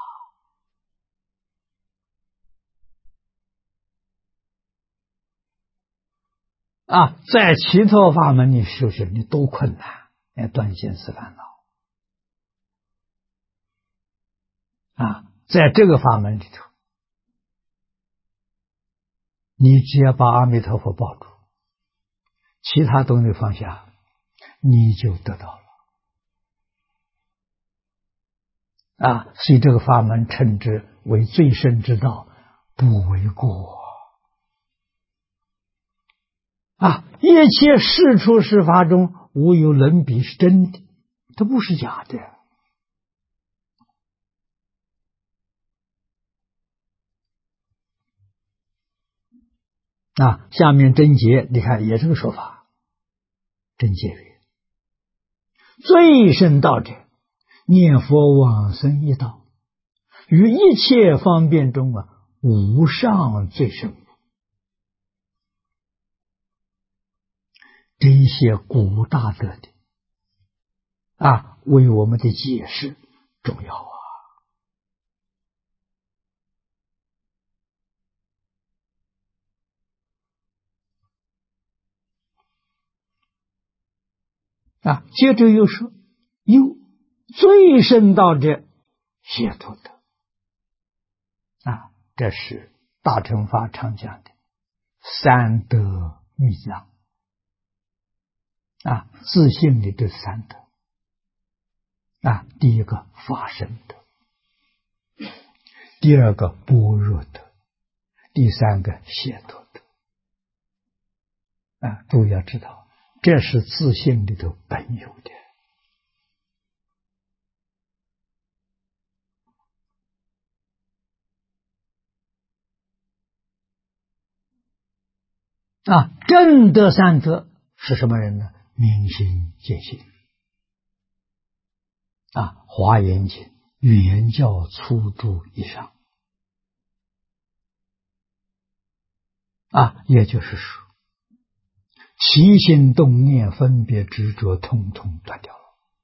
在其他法门你修行，你多困难，要断见思烦恼。在这个法门里头，你只要把阿弥陀佛抱住，其他东西放下，你就得到了。所以这个法门称之为最深之道，不为过。一切事出事法中，无有能比是真的，它不是假的。下面真解，你看也这个说法。真解曰：最深道者，念佛往生一道，于一切方便中无上最深。这些古大德的为我们的解释重要接着又说，最深道者，解脱德。这是大乘法常讲的三德密藏。自信里的三德。第一个法身德，第二个般若德，第三个解脱德。都要知道，这是自信里头本有的。正德三德是什么人呢？明心见性。华严经原教初住以上。也就是说，起心动念分别执着统统断掉了。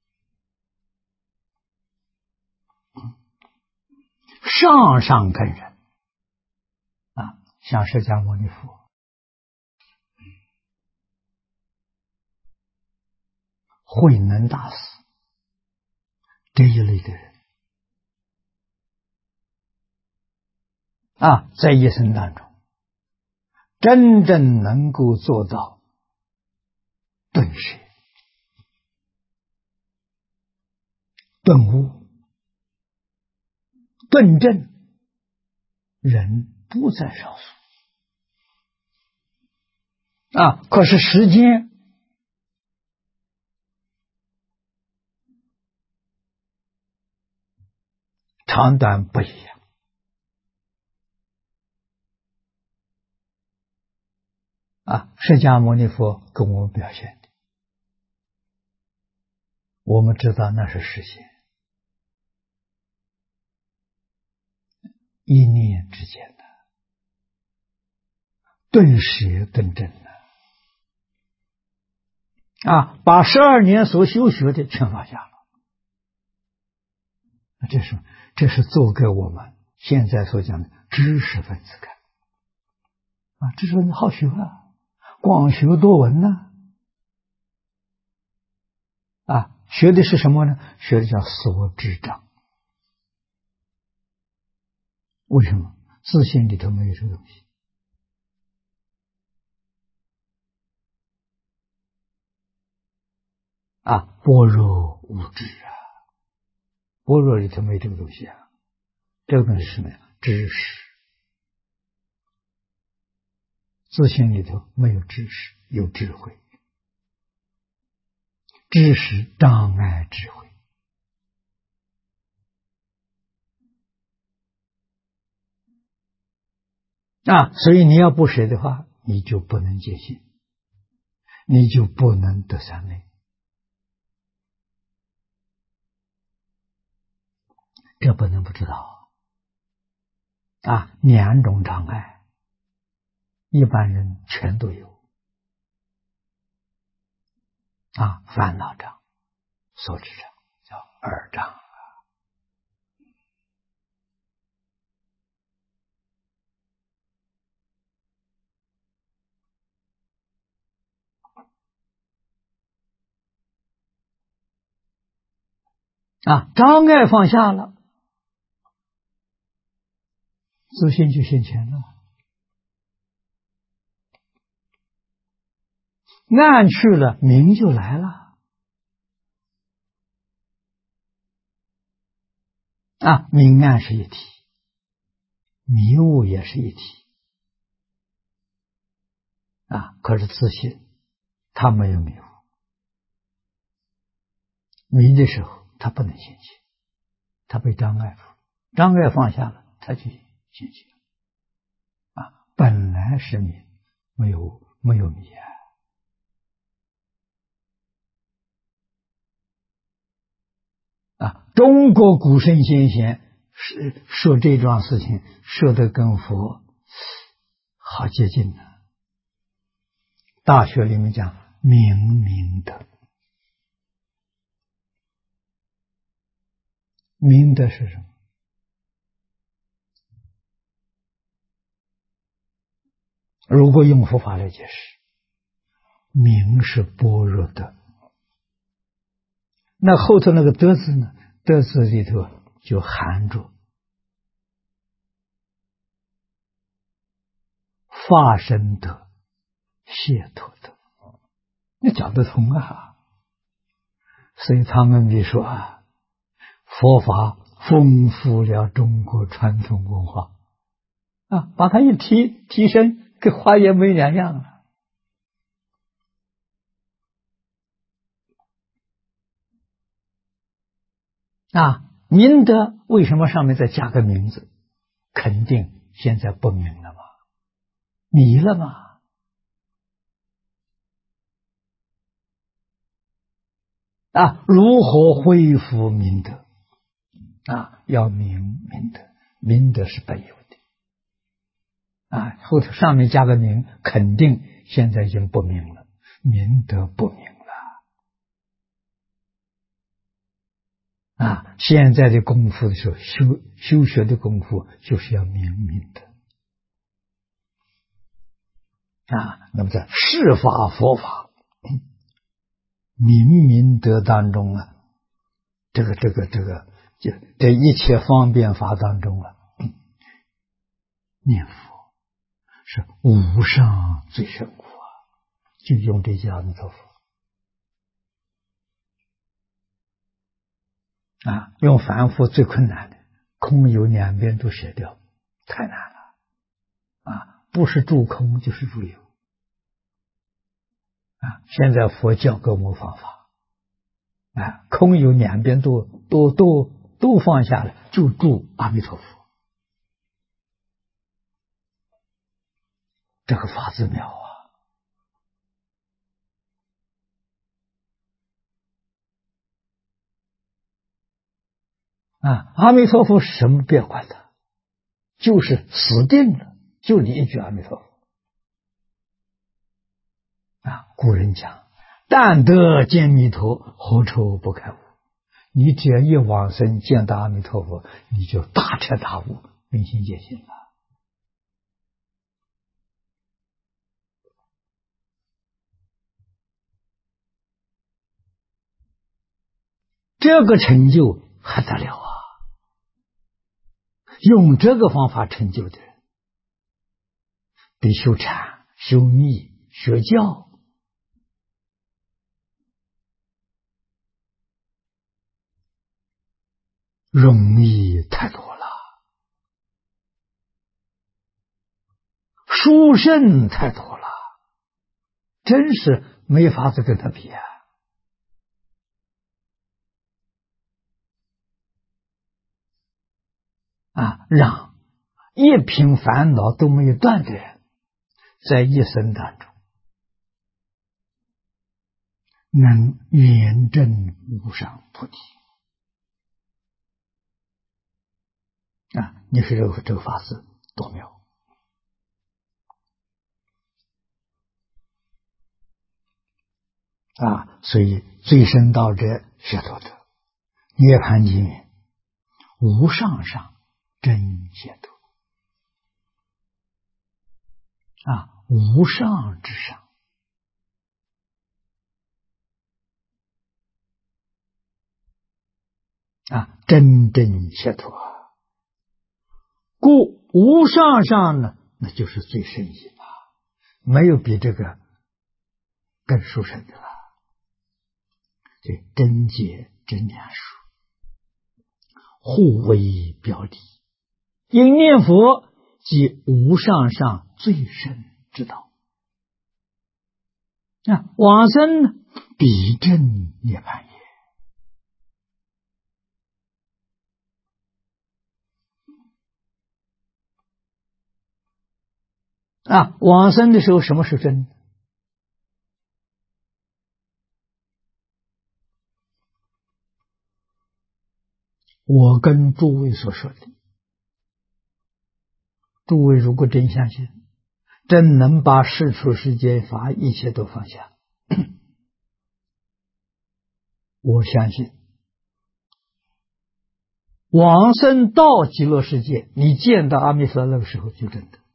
上上根人像释迦牟尼佛，慧能大师这一类的人在一生当中真正能够做到顿识、顿悟、顿证，人不在少数。可是时间长短不一样。释迦牟尼佛跟我们表现的，我们知道那是实现一念之间的顿识顿证把12年所修学的全放下了。这是做给我们现在所讲的知识分子看。知识分子好学广学多闻学的是什么呢？学的叫所知障。为什么？自信里头没有这个东西。般若无知般若里头没这个东西这个东西是什么呀？知识。自信里头没有知识，有智慧。知识障碍智慧。所以你要不舍的话，你就不能见性，你就不能得三昧。这不能不知道两种障碍一般人全都有烦恼障、所知障，叫二障障碍放下了，自信就现前了。暗去了，明就来了。明暗是一体，迷雾也是一体。可是自信它没有迷雾，迷的时候它不能现前，它被障碍住，障碍放下了，它就现前。本来是迷，没有迷中国古圣先贤说这桩事情说的跟佛好接近呢。大学里面讲明明德，明德是什么？如果用佛法来解释，明是般若德，那后头那个德字呢？德字里头就含着法身德、解脱德，你讲得通啊。所以他们比说佛法丰富了中国传统文化把它一提升，跟花园没两样了。明德为什么上面再加个名字？肯定现在不明了嘛，迷了嘛。如何恢复明德？要明德，明德是本有的。后头上面加个明，肯定现在已经不明了，明德不明了。现在的功夫的时候，修学的功夫就是要明德。那么在释法佛法明德当中这一切方便法当中念佛是无上最胜苦就用这句阿弥陀佛用凡夫最困难的空有两边都舍掉，太难了不是住空就是住有现在佛教给我们方法空有两边都放下了，就住阿弥陀佛，这个法子妙阿弥陀佛什么别管他，就是死定了，就你一句阿弥陀佛古人讲但得见弥陀，何愁不开悟？你只要一往生见到阿弥陀佛，你就大彻大悟，明心见性了。这个成就还得了用这个方法成就的人，比修禅、修密、学教容易太多了，殊胜太多了，真是没法子跟他比让一品烦恼都没有断的人，在一生当中能圆证无上菩提你说这个法子多妙所以最深道者解脱德，涅槃经云无上上真解脱无上之上真正解脱。故无上上呢，那就是最深意了，没有比这个更殊胜的了。这真解真良术，互为表里，因念佛即无上上最深之道。往生呢，彼正涅槃也。往生的时候，什么是真？我跟诸位所说的，诸位如果真相信，真能把世出世间法一切都放下，我相信往生到极乐世界，你见到阿弥陀那个时候就真的。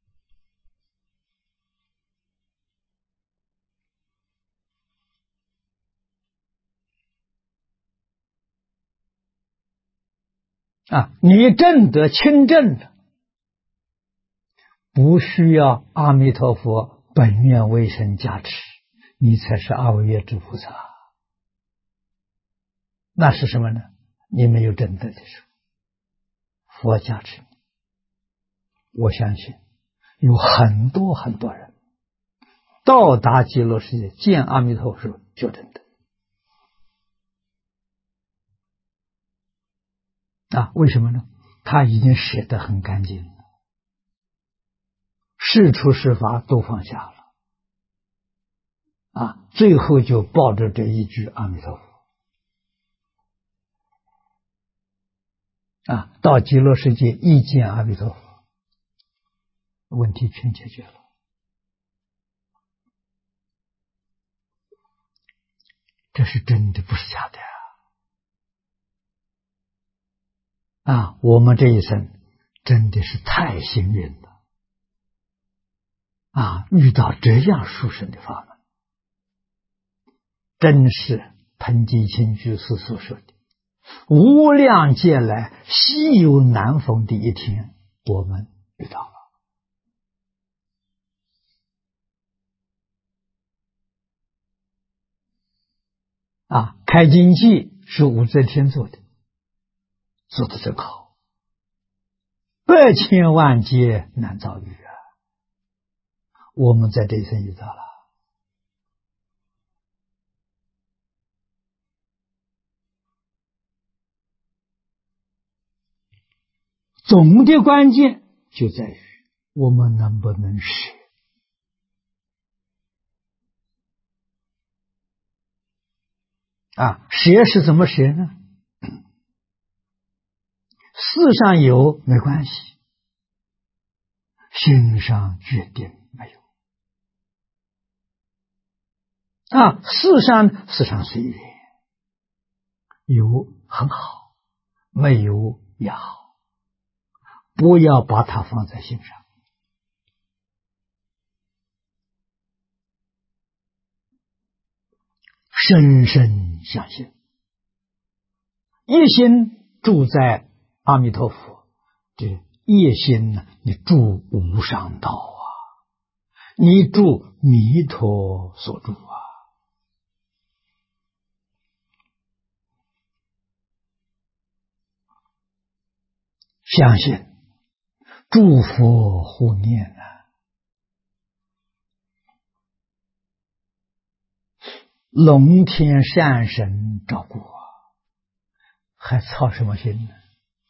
你证得清正的，不需要阿弥陀佛本愿威神加持，你才是阿惟越之菩萨。那是什么呢？你没有证得的时候，佛加持你。我相信有很多很多人到达极乐世界见阿弥陀佛就证得。为什么呢？他已经舍得很干净了，世出世法都放下了，最后就抱着这一句阿弥陀佛，到极乐世界一见阿弥陀佛，问题全解决了。这是真的，不是假的我们这一生真的是太幸运了遇到这样殊胜的法门，真是彭吉清居士所说的无量劫来稀有难逢的一天，我们遇到了。开经记是武则天做的，做得真好，百千万劫难遭遇我们在这一生遇到了。总的关键就在于我们能不能舍。舍是怎么舍呢？世上有没关系，心上决定没有。世上随缘，有很好，没有也好，不要把它放在心上。深深相信，一心住在阿弥陀佛，这一心呢，你住无上道你住弥陀所住相信诸佛护念龙天善神照顾还操什么心呢？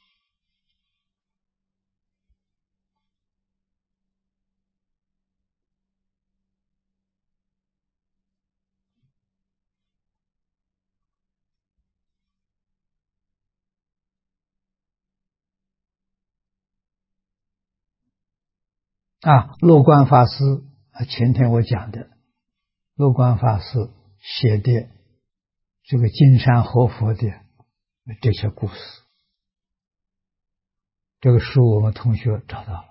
落观法师前天我讲的，落观法师写的这个金山活佛的这些故事，这个书我们同学找到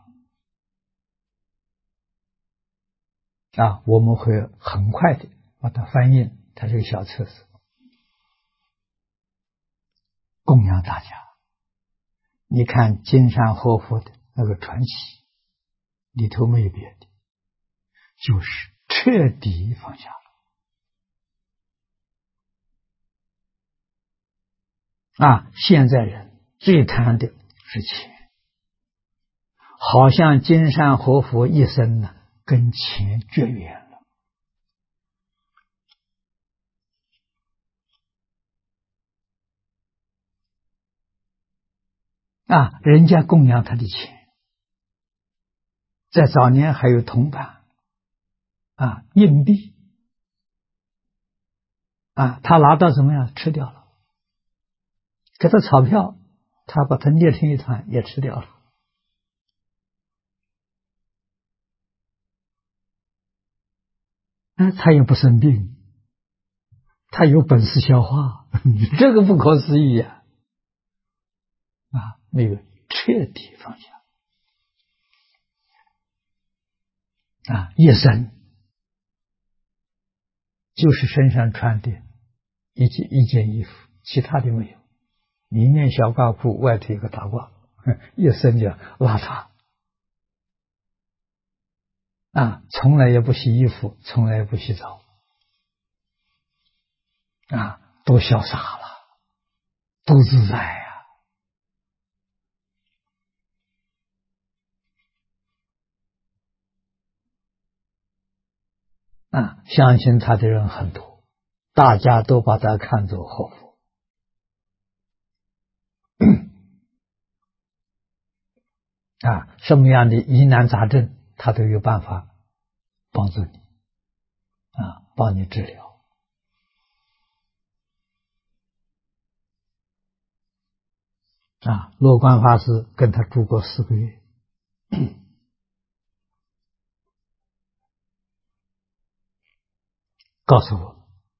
了我们会很快的把它翻印，它是个小册子， 供养大家。你看金山活佛的那个传习里头没有别的，就是彻底放下了。现在人最贪的是钱，好像金山活佛一生呢跟钱绝缘了。人家供养他的钱，在早年还有铜板硬币他拿到怎么样吃掉了，给他钞票，他把它捏成一团也吃掉了。他也不生病，他有本事消化，这个不可思议呀！那个彻底放下一生就是身上穿的一件衣服，其他的没有，里面小褂裤，外头一个大褂，一身就邋遢从来也不洗衣服，从来也不洗澡多潇洒了，多自在相信他的人很多，大家都把他看作活佛什么样的疑难杂症他都有办法帮助你帮你治疗罗观法师跟他住过4个月告诉我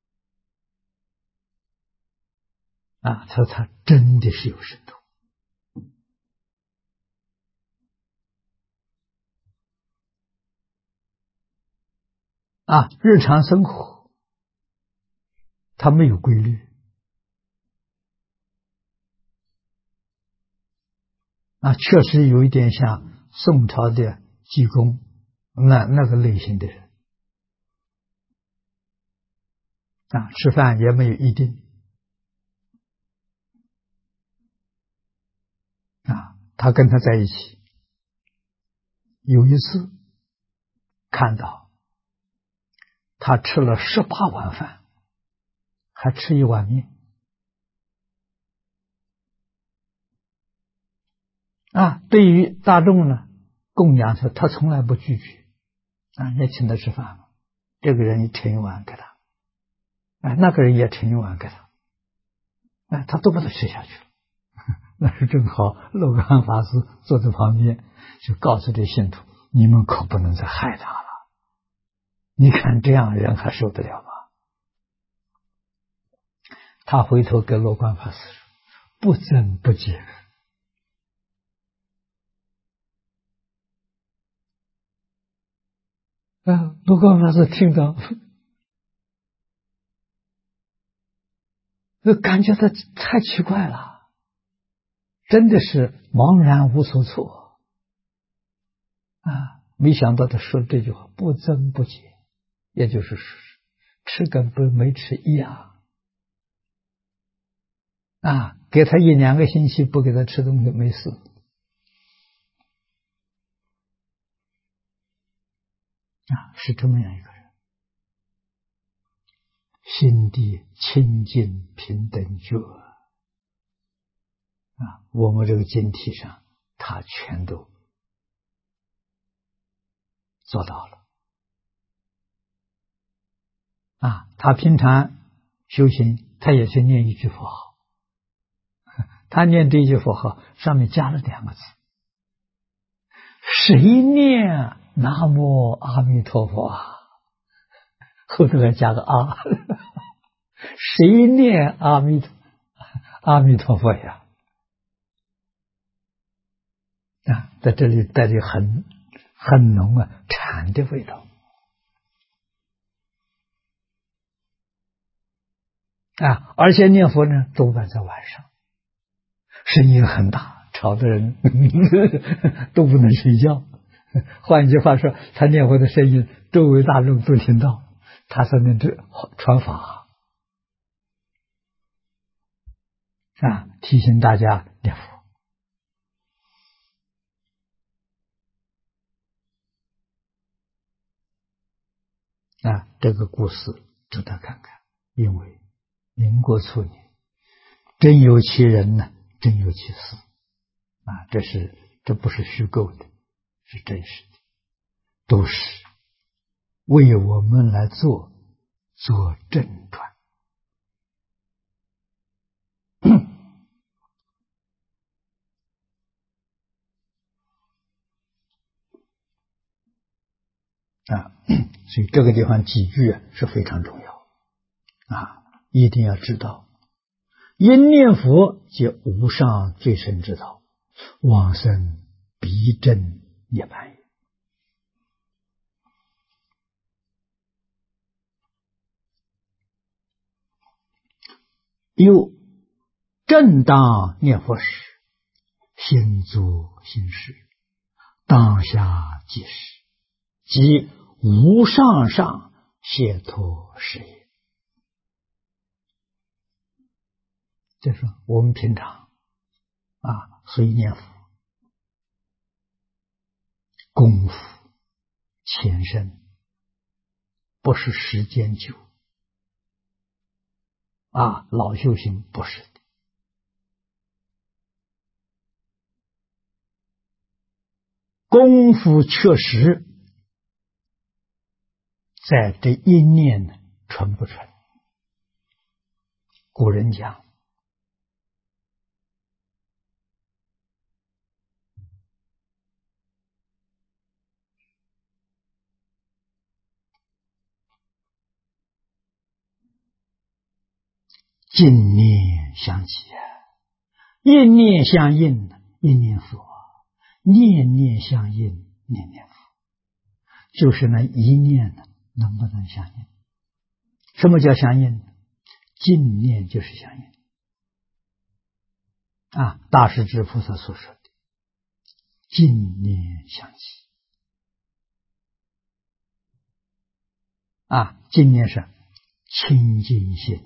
他说他真的是有神通日常生活他没有规律确实有一点像宋朝的济公那个类型的人吃饭也没有一定他跟他在一起，有一次看到他吃了18碗饭，还吃1碗面对于大众呢供养他从来不拒绝你请他吃饭嘛，这个人盛1碗给他那个人也盛1碗给他他都把它吃下去了那是正好罗干法师坐在旁边，就告诉这信徒，你们可不能再害他了，你看这样人还受得了吗？他回头跟罗观法师说，不增不减罗观法师听到感觉他太奇怪了，真的是茫然无所措没想到他说这句话不增不减，也就是吃跟没吃一样给他1、2个星期不给他吃东西没事是这么样一个人，心地清净平等觉我们这个经体上他全都做到了他平常修行他也是念一句佛号，他念这一句佛号上面加了2个字，谁念南无阿弥陀佛后头还加个谁念阿弥陀佛呀在这里带着很浓禅的味道而且念佛呢多半在晚上声音很大，吵得人都不能睡觉。换句话说，他念佛的声音，周围大众都听到，他才能传法啊！提醒大家念佛啊！这个故事值得看看，因为民国初年，真有其人呢，真有其事啊！这不是虚构的，是真实的，都是为我们来做正传。啊，所以这个地方几句是非常重要啊，一定要知道。因念佛即无上最深之道，往生必正涅槃也。又正当念佛时，心作心事，当下即是，即无上上解脱事业。就是我们平常所以念佛功夫浅深，不是时间久老修行不是的。功夫确实在这一念呢，纯不纯？古人讲，近念相起一念相应，一念佛，念念相应，念念佛，就是那一念能不能相应？什么叫相应？近念就是相应大势至菩萨所说的近念相起近念是清净心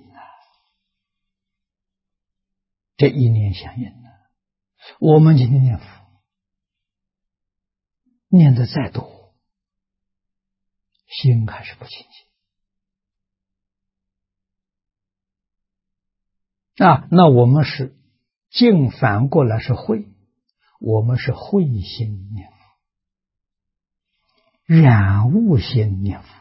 这一念相应我们今天念佛念的再多，心还是不清净那我们是净，反过来是慧，我们是慧心念佛，染悟心念佛，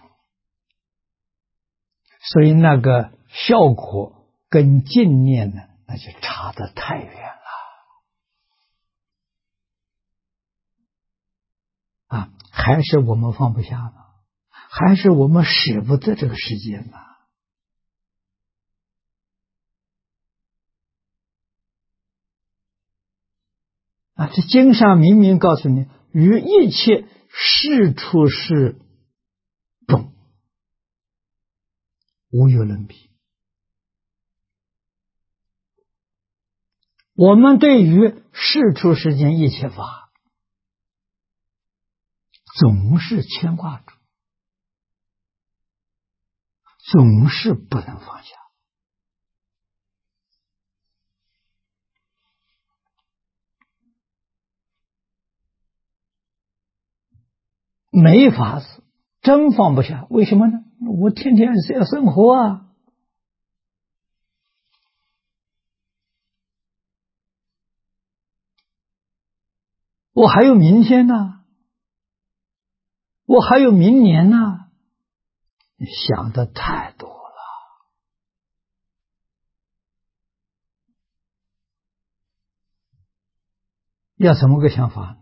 所以那个效果跟净念呢，那就差得太远了还是我们放不下吗？还是我们舍不得这个世界吗？这经上明明告诉你，于一切事处事中，无有伦比。我们对于事处世间一切法，总是牵挂住，总是不能放下。没法子，真放不下。为什么呢？我天天是要生活我还有明天呢，我还有明年呢，你想的太多了。要怎么个想法？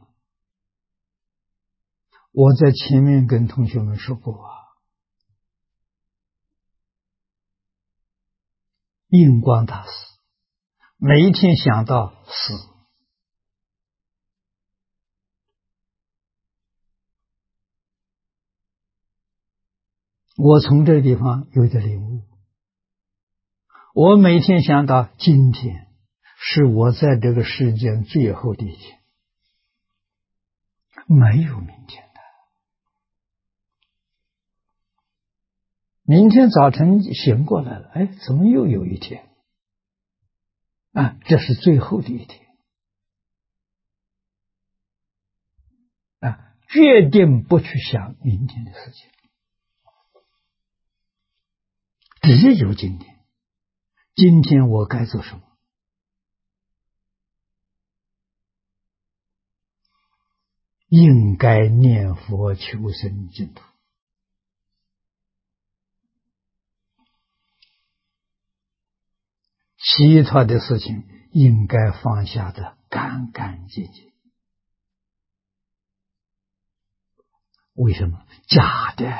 我在前面跟同学们说过印光大师每一天想到死，我从这个地方有点领悟。我每天想到今天是我在这个世间最后的一天，没有明天的。明天早晨醒过来了，哎，怎么又有一天？啊，这是最后的一天。啊，决定不去想明天的事情，只有今天。今天我该做什么？应该念佛求生净土。其他的事情应该放下的干干净净。为什么？假的。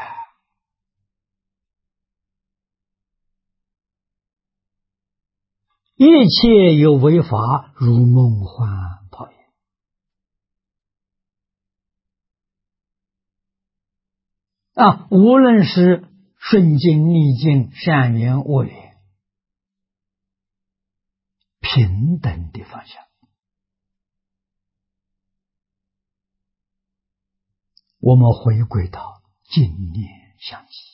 一切有为法，如梦幻泡影。啊，无论是顺境逆境，善缘恶缘，平等的放下。我们回归到净念相继，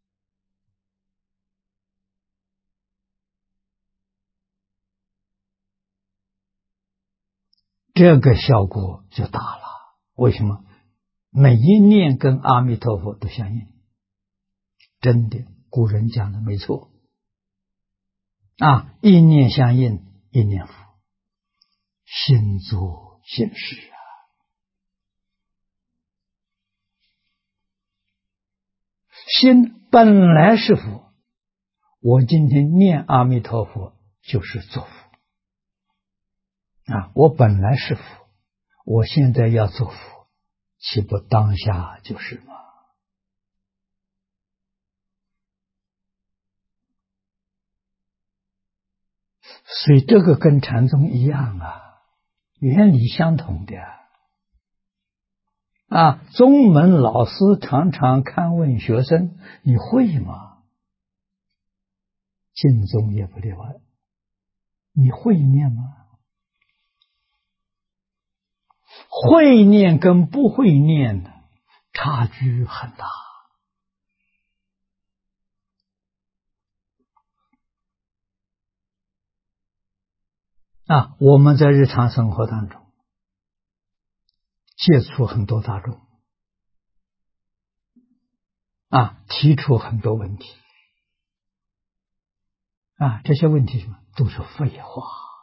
这个效果就大了。为什么？每一念跟阿弥陀佛都相应，真的，古人讲的没错。啊，一念相应，一念佛，心作心事啊。心本来是佛，我今天念阿弥陀佛就是做佛啊，我本来是佛，我现在要做佛，岂不当下就是吗？所以这个跟禅宗一样啊，原理相同的啊。宗门老师常常勘问学生：你会吗？净宗也不例外，你会念吗？会念跟不会念的差距很大。啊，我们在日常生活当中接触很多大众，啊，提出很多问题，啊，这些问题什么都是废话，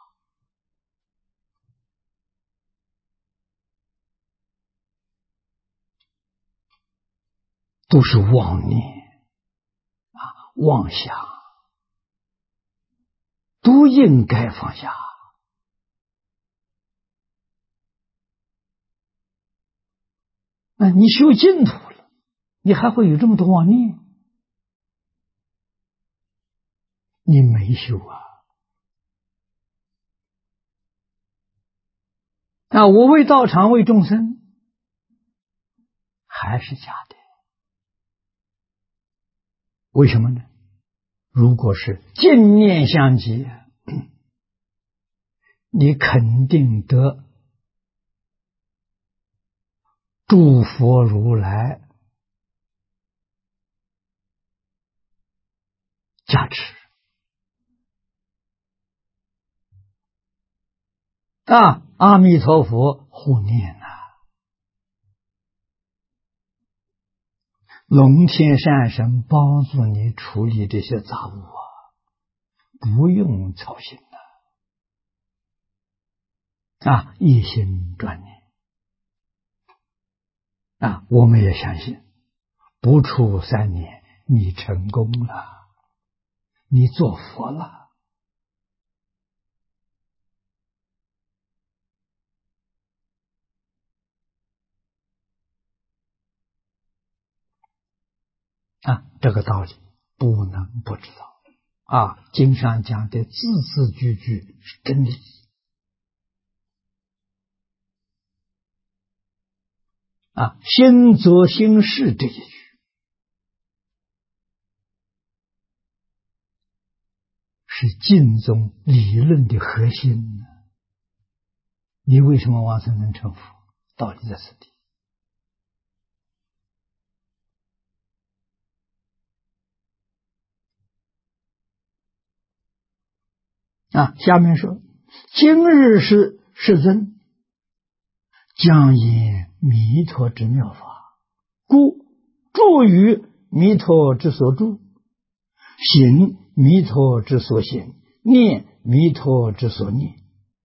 都是妄念啊，妄想，都应该放下。啊，你修净土了，你还会有这么多妄念？你没修啊！啊，我为道场为众生，还是假的。为什么呢？如果是净念相继，你肯定得诸佛如来加持啊，阿弥陀佛护念啊，龙天善神帮助你处理这些杂物啊，不用操心的啊，一心专念啊，我们也相信，不出3年，你成功了，你做佛了。啊，这个道理不能不知道啊！经上讲的字字句句是真理啊，心作心事这一句是净宗理论的核心呢。你为什么往生能成佛？道理在此地。下面说，今日是世尊将言弥陀之妙法，故住于弥陀之所住，行弥陀之所行，念弥陀之所念。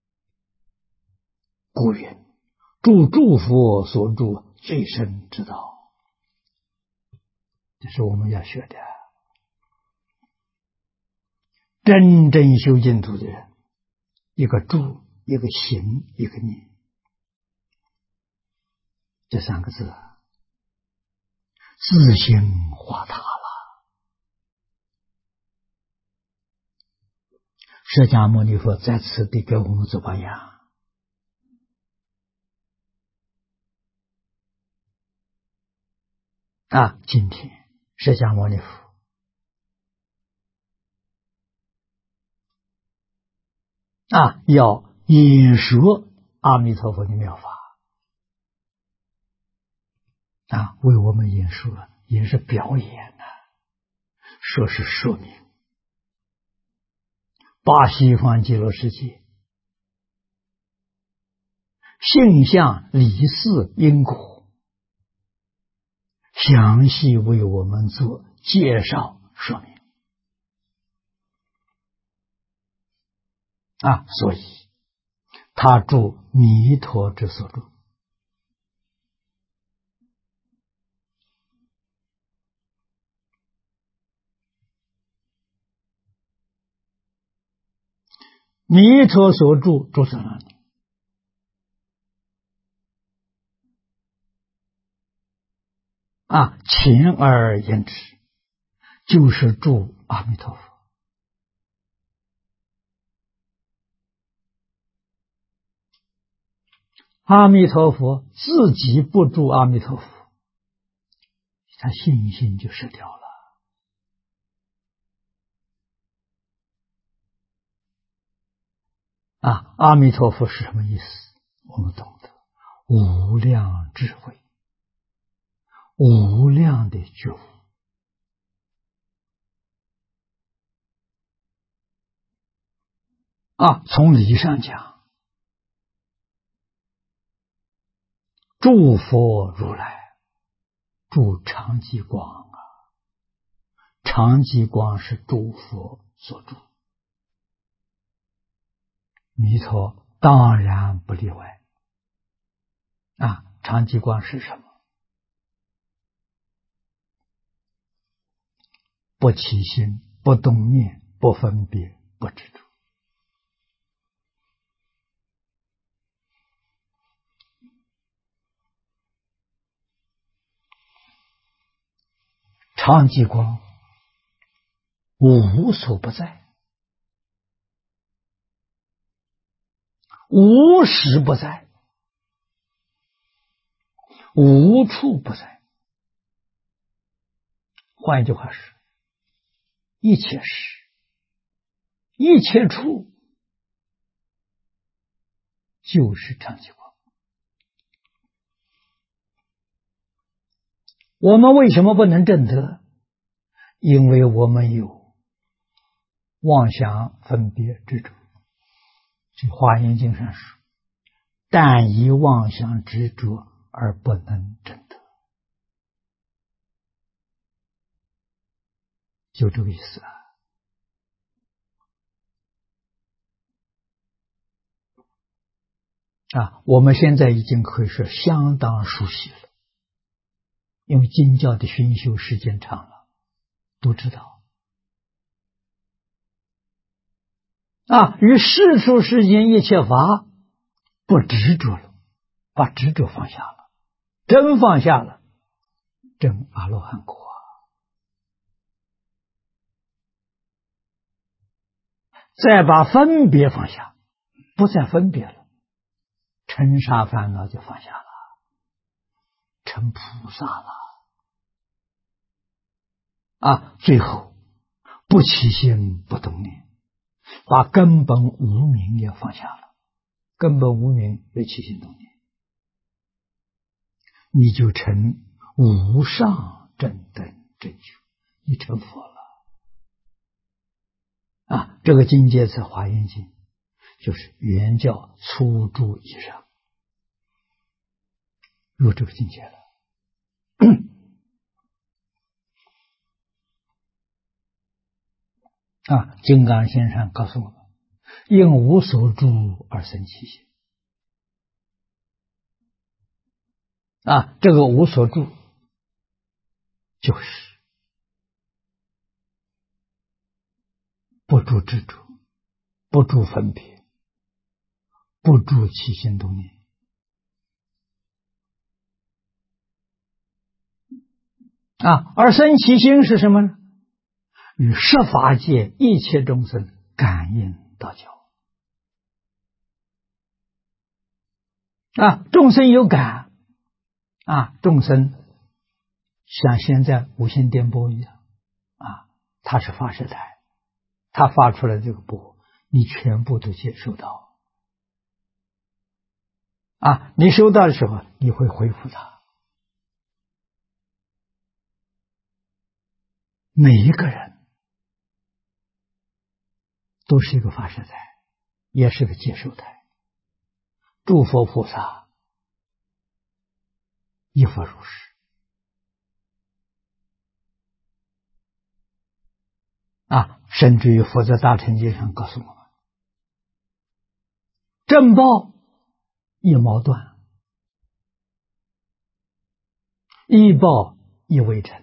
故云：住诸佛所住最深之道。这是我们要学的。真正修净土的人，一个住，一个行，一个念，这三个字自行化他了。释迦牟尼佛在此地给我们做榜样。今天释迦牟尼佛要演说阿弥陀佛的妙法为我们演说，也是表演说是说明把西方极乐世界性相理事因果详细为我们做介绍说明所以他住弥陀之所住。弥陀所住住在哪里？前而言之，就是住阿弥陀佛。阿弥陀佛自己不住阿弥陀佛，他信心就失掉了。阿弥陀佛是什么意思？我们懂得无量智慧，无量的觉悟。从理上讲，诸佛如来住常寂光常寂光是诸佛所住，弥陀当然不例外常寂光是什么？不起心，不动念，不分别，不执着。常寂光无所不在，无时不在，无处不在。换一句话是，一切时，一切处就是常寂光。我们为什么不能证得？因为我们有妄想分别执着。这华严经上说，但以妄想执着而不能证得，就这个意思我们现在已经可以说相当熟悉了，因为经教的熏修时间长了，都知道于世出世间一切法不执着了，把执着放下了，真放下了，证阿罗汉果。再把分别放下，不再分别了，尘沙烦恼就放下了，成菩萨了最后不起心不动念， 把根本无明也放下了，根本无明为起心动念，你就成无上正等正觉，你成佛了。这个境界是华严经，就是原教初住以上，入这个境界了。金刚先生告诉我们，因无所住而生其心。这个无所住就是不住执着，不住分别，不住起心动念。而生其心是什么呢？与十法界一切众生感应道交。众生有感，众生像现在无线电波一样，它是发射台，它发出来这个波，你全部都接收到。你收到的时候，你会回复它。每一个人都是一个发射台，也是个接收台。诸佛菩萨亦复如是。甚至于佛在大乘经上告诉我们，正报亦矛盾，依报亦未成，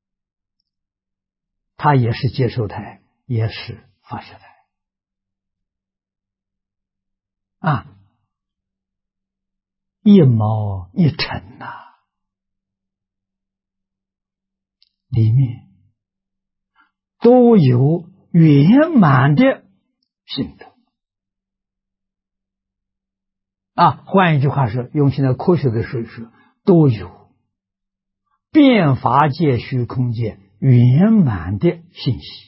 它也是接收台，也是发射台。一毛一尘里面都有圆满的性德。换一句话说，用现在科学的说说，都有遍法界虚空界圆满的信息。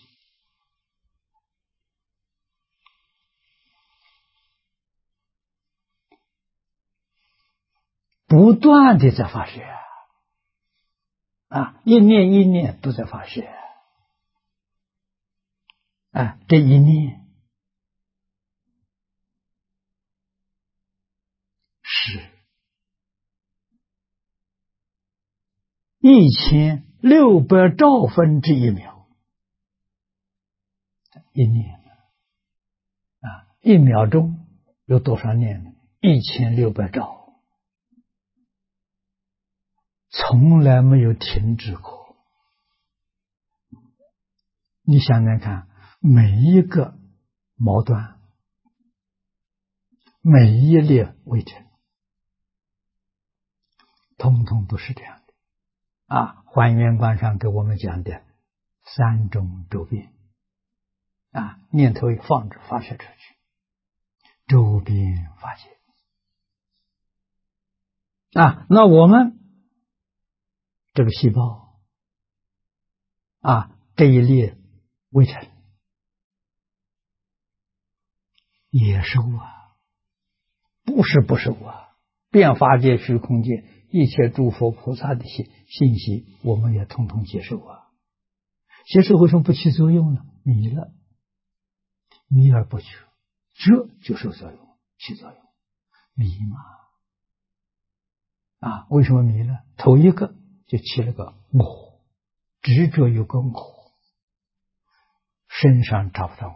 不断的在发射，一念一念都在发射。这一念是1600兆分之一秒，一念一秒钟有多少念呢？1600兆。从来没有停止过。你想想看，每一个毛端，每一粒微尘，通通都是这样的。还原观上给我们讲的3种周边。念头一放着发射出去，周边法界。那我们这个细胞这一粒微尘也收不是不收遍法界虚空界一切诸佛菩萨的信息，我们也统统接受接受为什么不起作用呢？迷了，迷而不觉，觉就受作用，起作用，迷为什么迷了？头一个就起了个我，执着有个我，身上找不到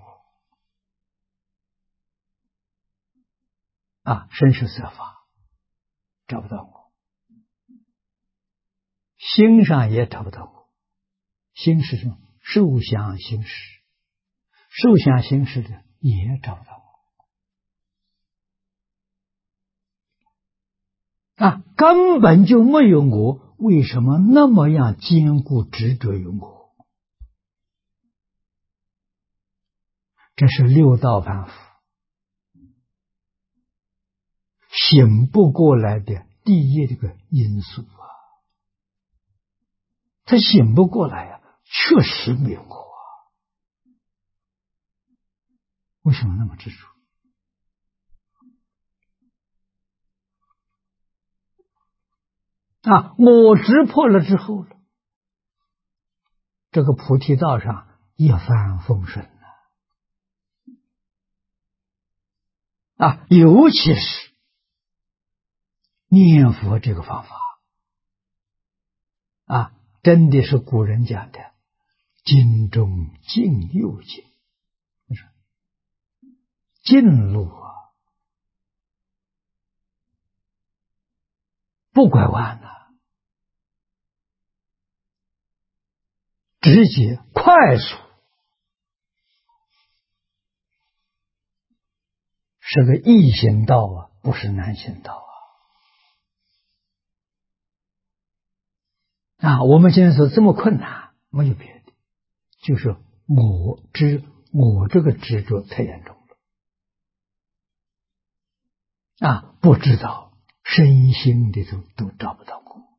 我，身是色法，找不到我，心上也找不到我，心是什么？受想行识，受想行识的也找不到我，根本就没有我，为什么那么样坚固执着于我？这是六道凡夫醒不过来的第一这个因素他醒不过来确实没有我为什么那么执着？我执破了之后了，这个菩提道上一帆风顺尤其是念佛这个方法真的是古人讲的经中尽有尽，近路不拐弯直接快速，是个易行道不是难行道我们现在说这么困难，没有别的，就是我这个执着太严重了不知道身心里头都找不到我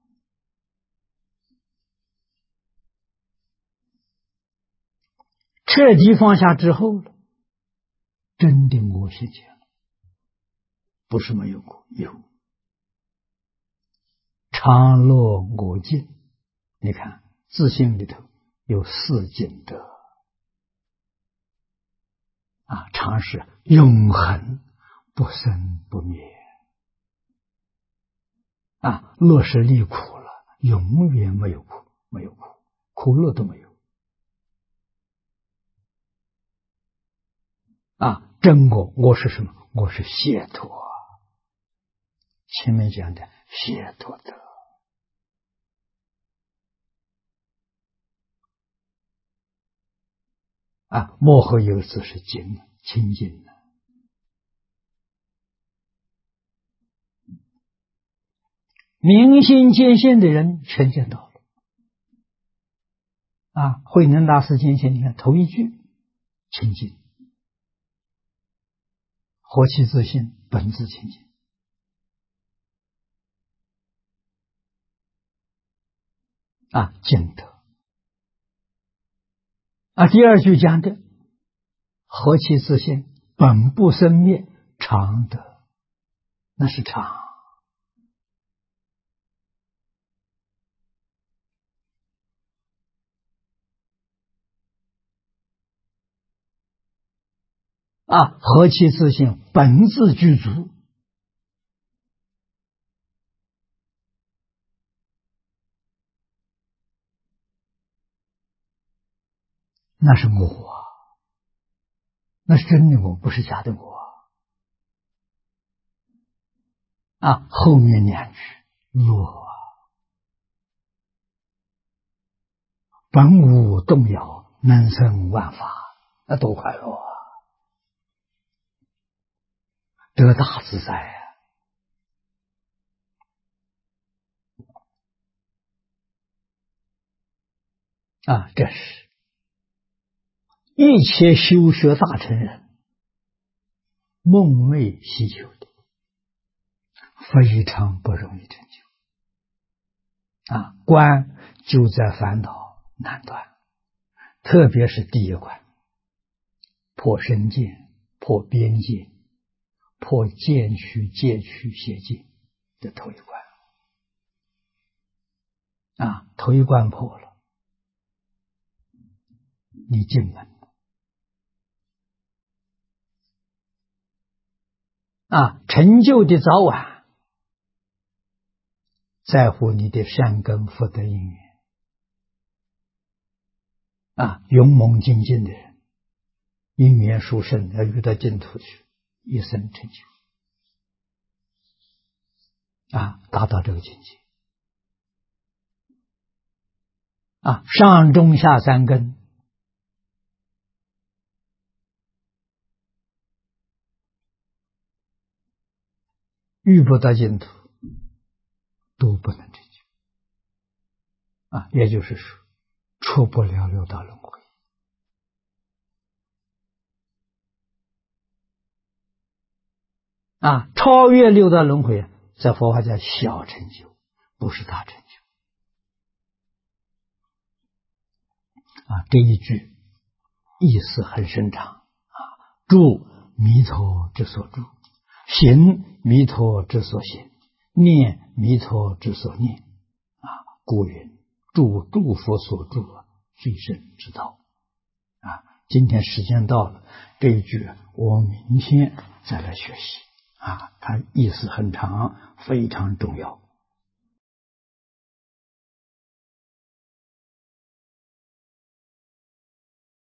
彻底放下之后了，真的我现前了，不是没有过，有常乐我净。你看自性里头有四净德常是永恒不生不灭乐是离苦了，永远没有苦，没有苦，苦乐都没有真我是什么？我是解脱前面讲的解脱德幕后有个字是净，清净明心见性的人全见到了慧能大师见性，你看头一句清净，活其自性，本自清净净德第二句讲的活其自性，本不生灭，常德，那是常活其自性，本自具足，那是我那是真的我，不是假的我后面两句落本无动摇，能生万法，那多快乐得大自在这是一切修学大成人梦寐希求的，非常不容易成就关就在烦恼难断，特别是第一关破身见，破边界，破见取戒取邪见的头一关头一关破了，你进门成就的早晚在乎你的善根福德因缘勇猛精进的人因缘殊胜，要遇到净土去，一生成就达到这个境界上中下三根遇不到净土都不能成就也就是说出不了六道轮回超越六道轮回在佛法叫小成就，不是大成就这一句意思很深长住弥陀之所住，行弥陀之所行，念弥陀之所念。故云住诸佛所住，最胜之道。今天时间到了，这一句我明天再来学习。它意思很长，非常重要。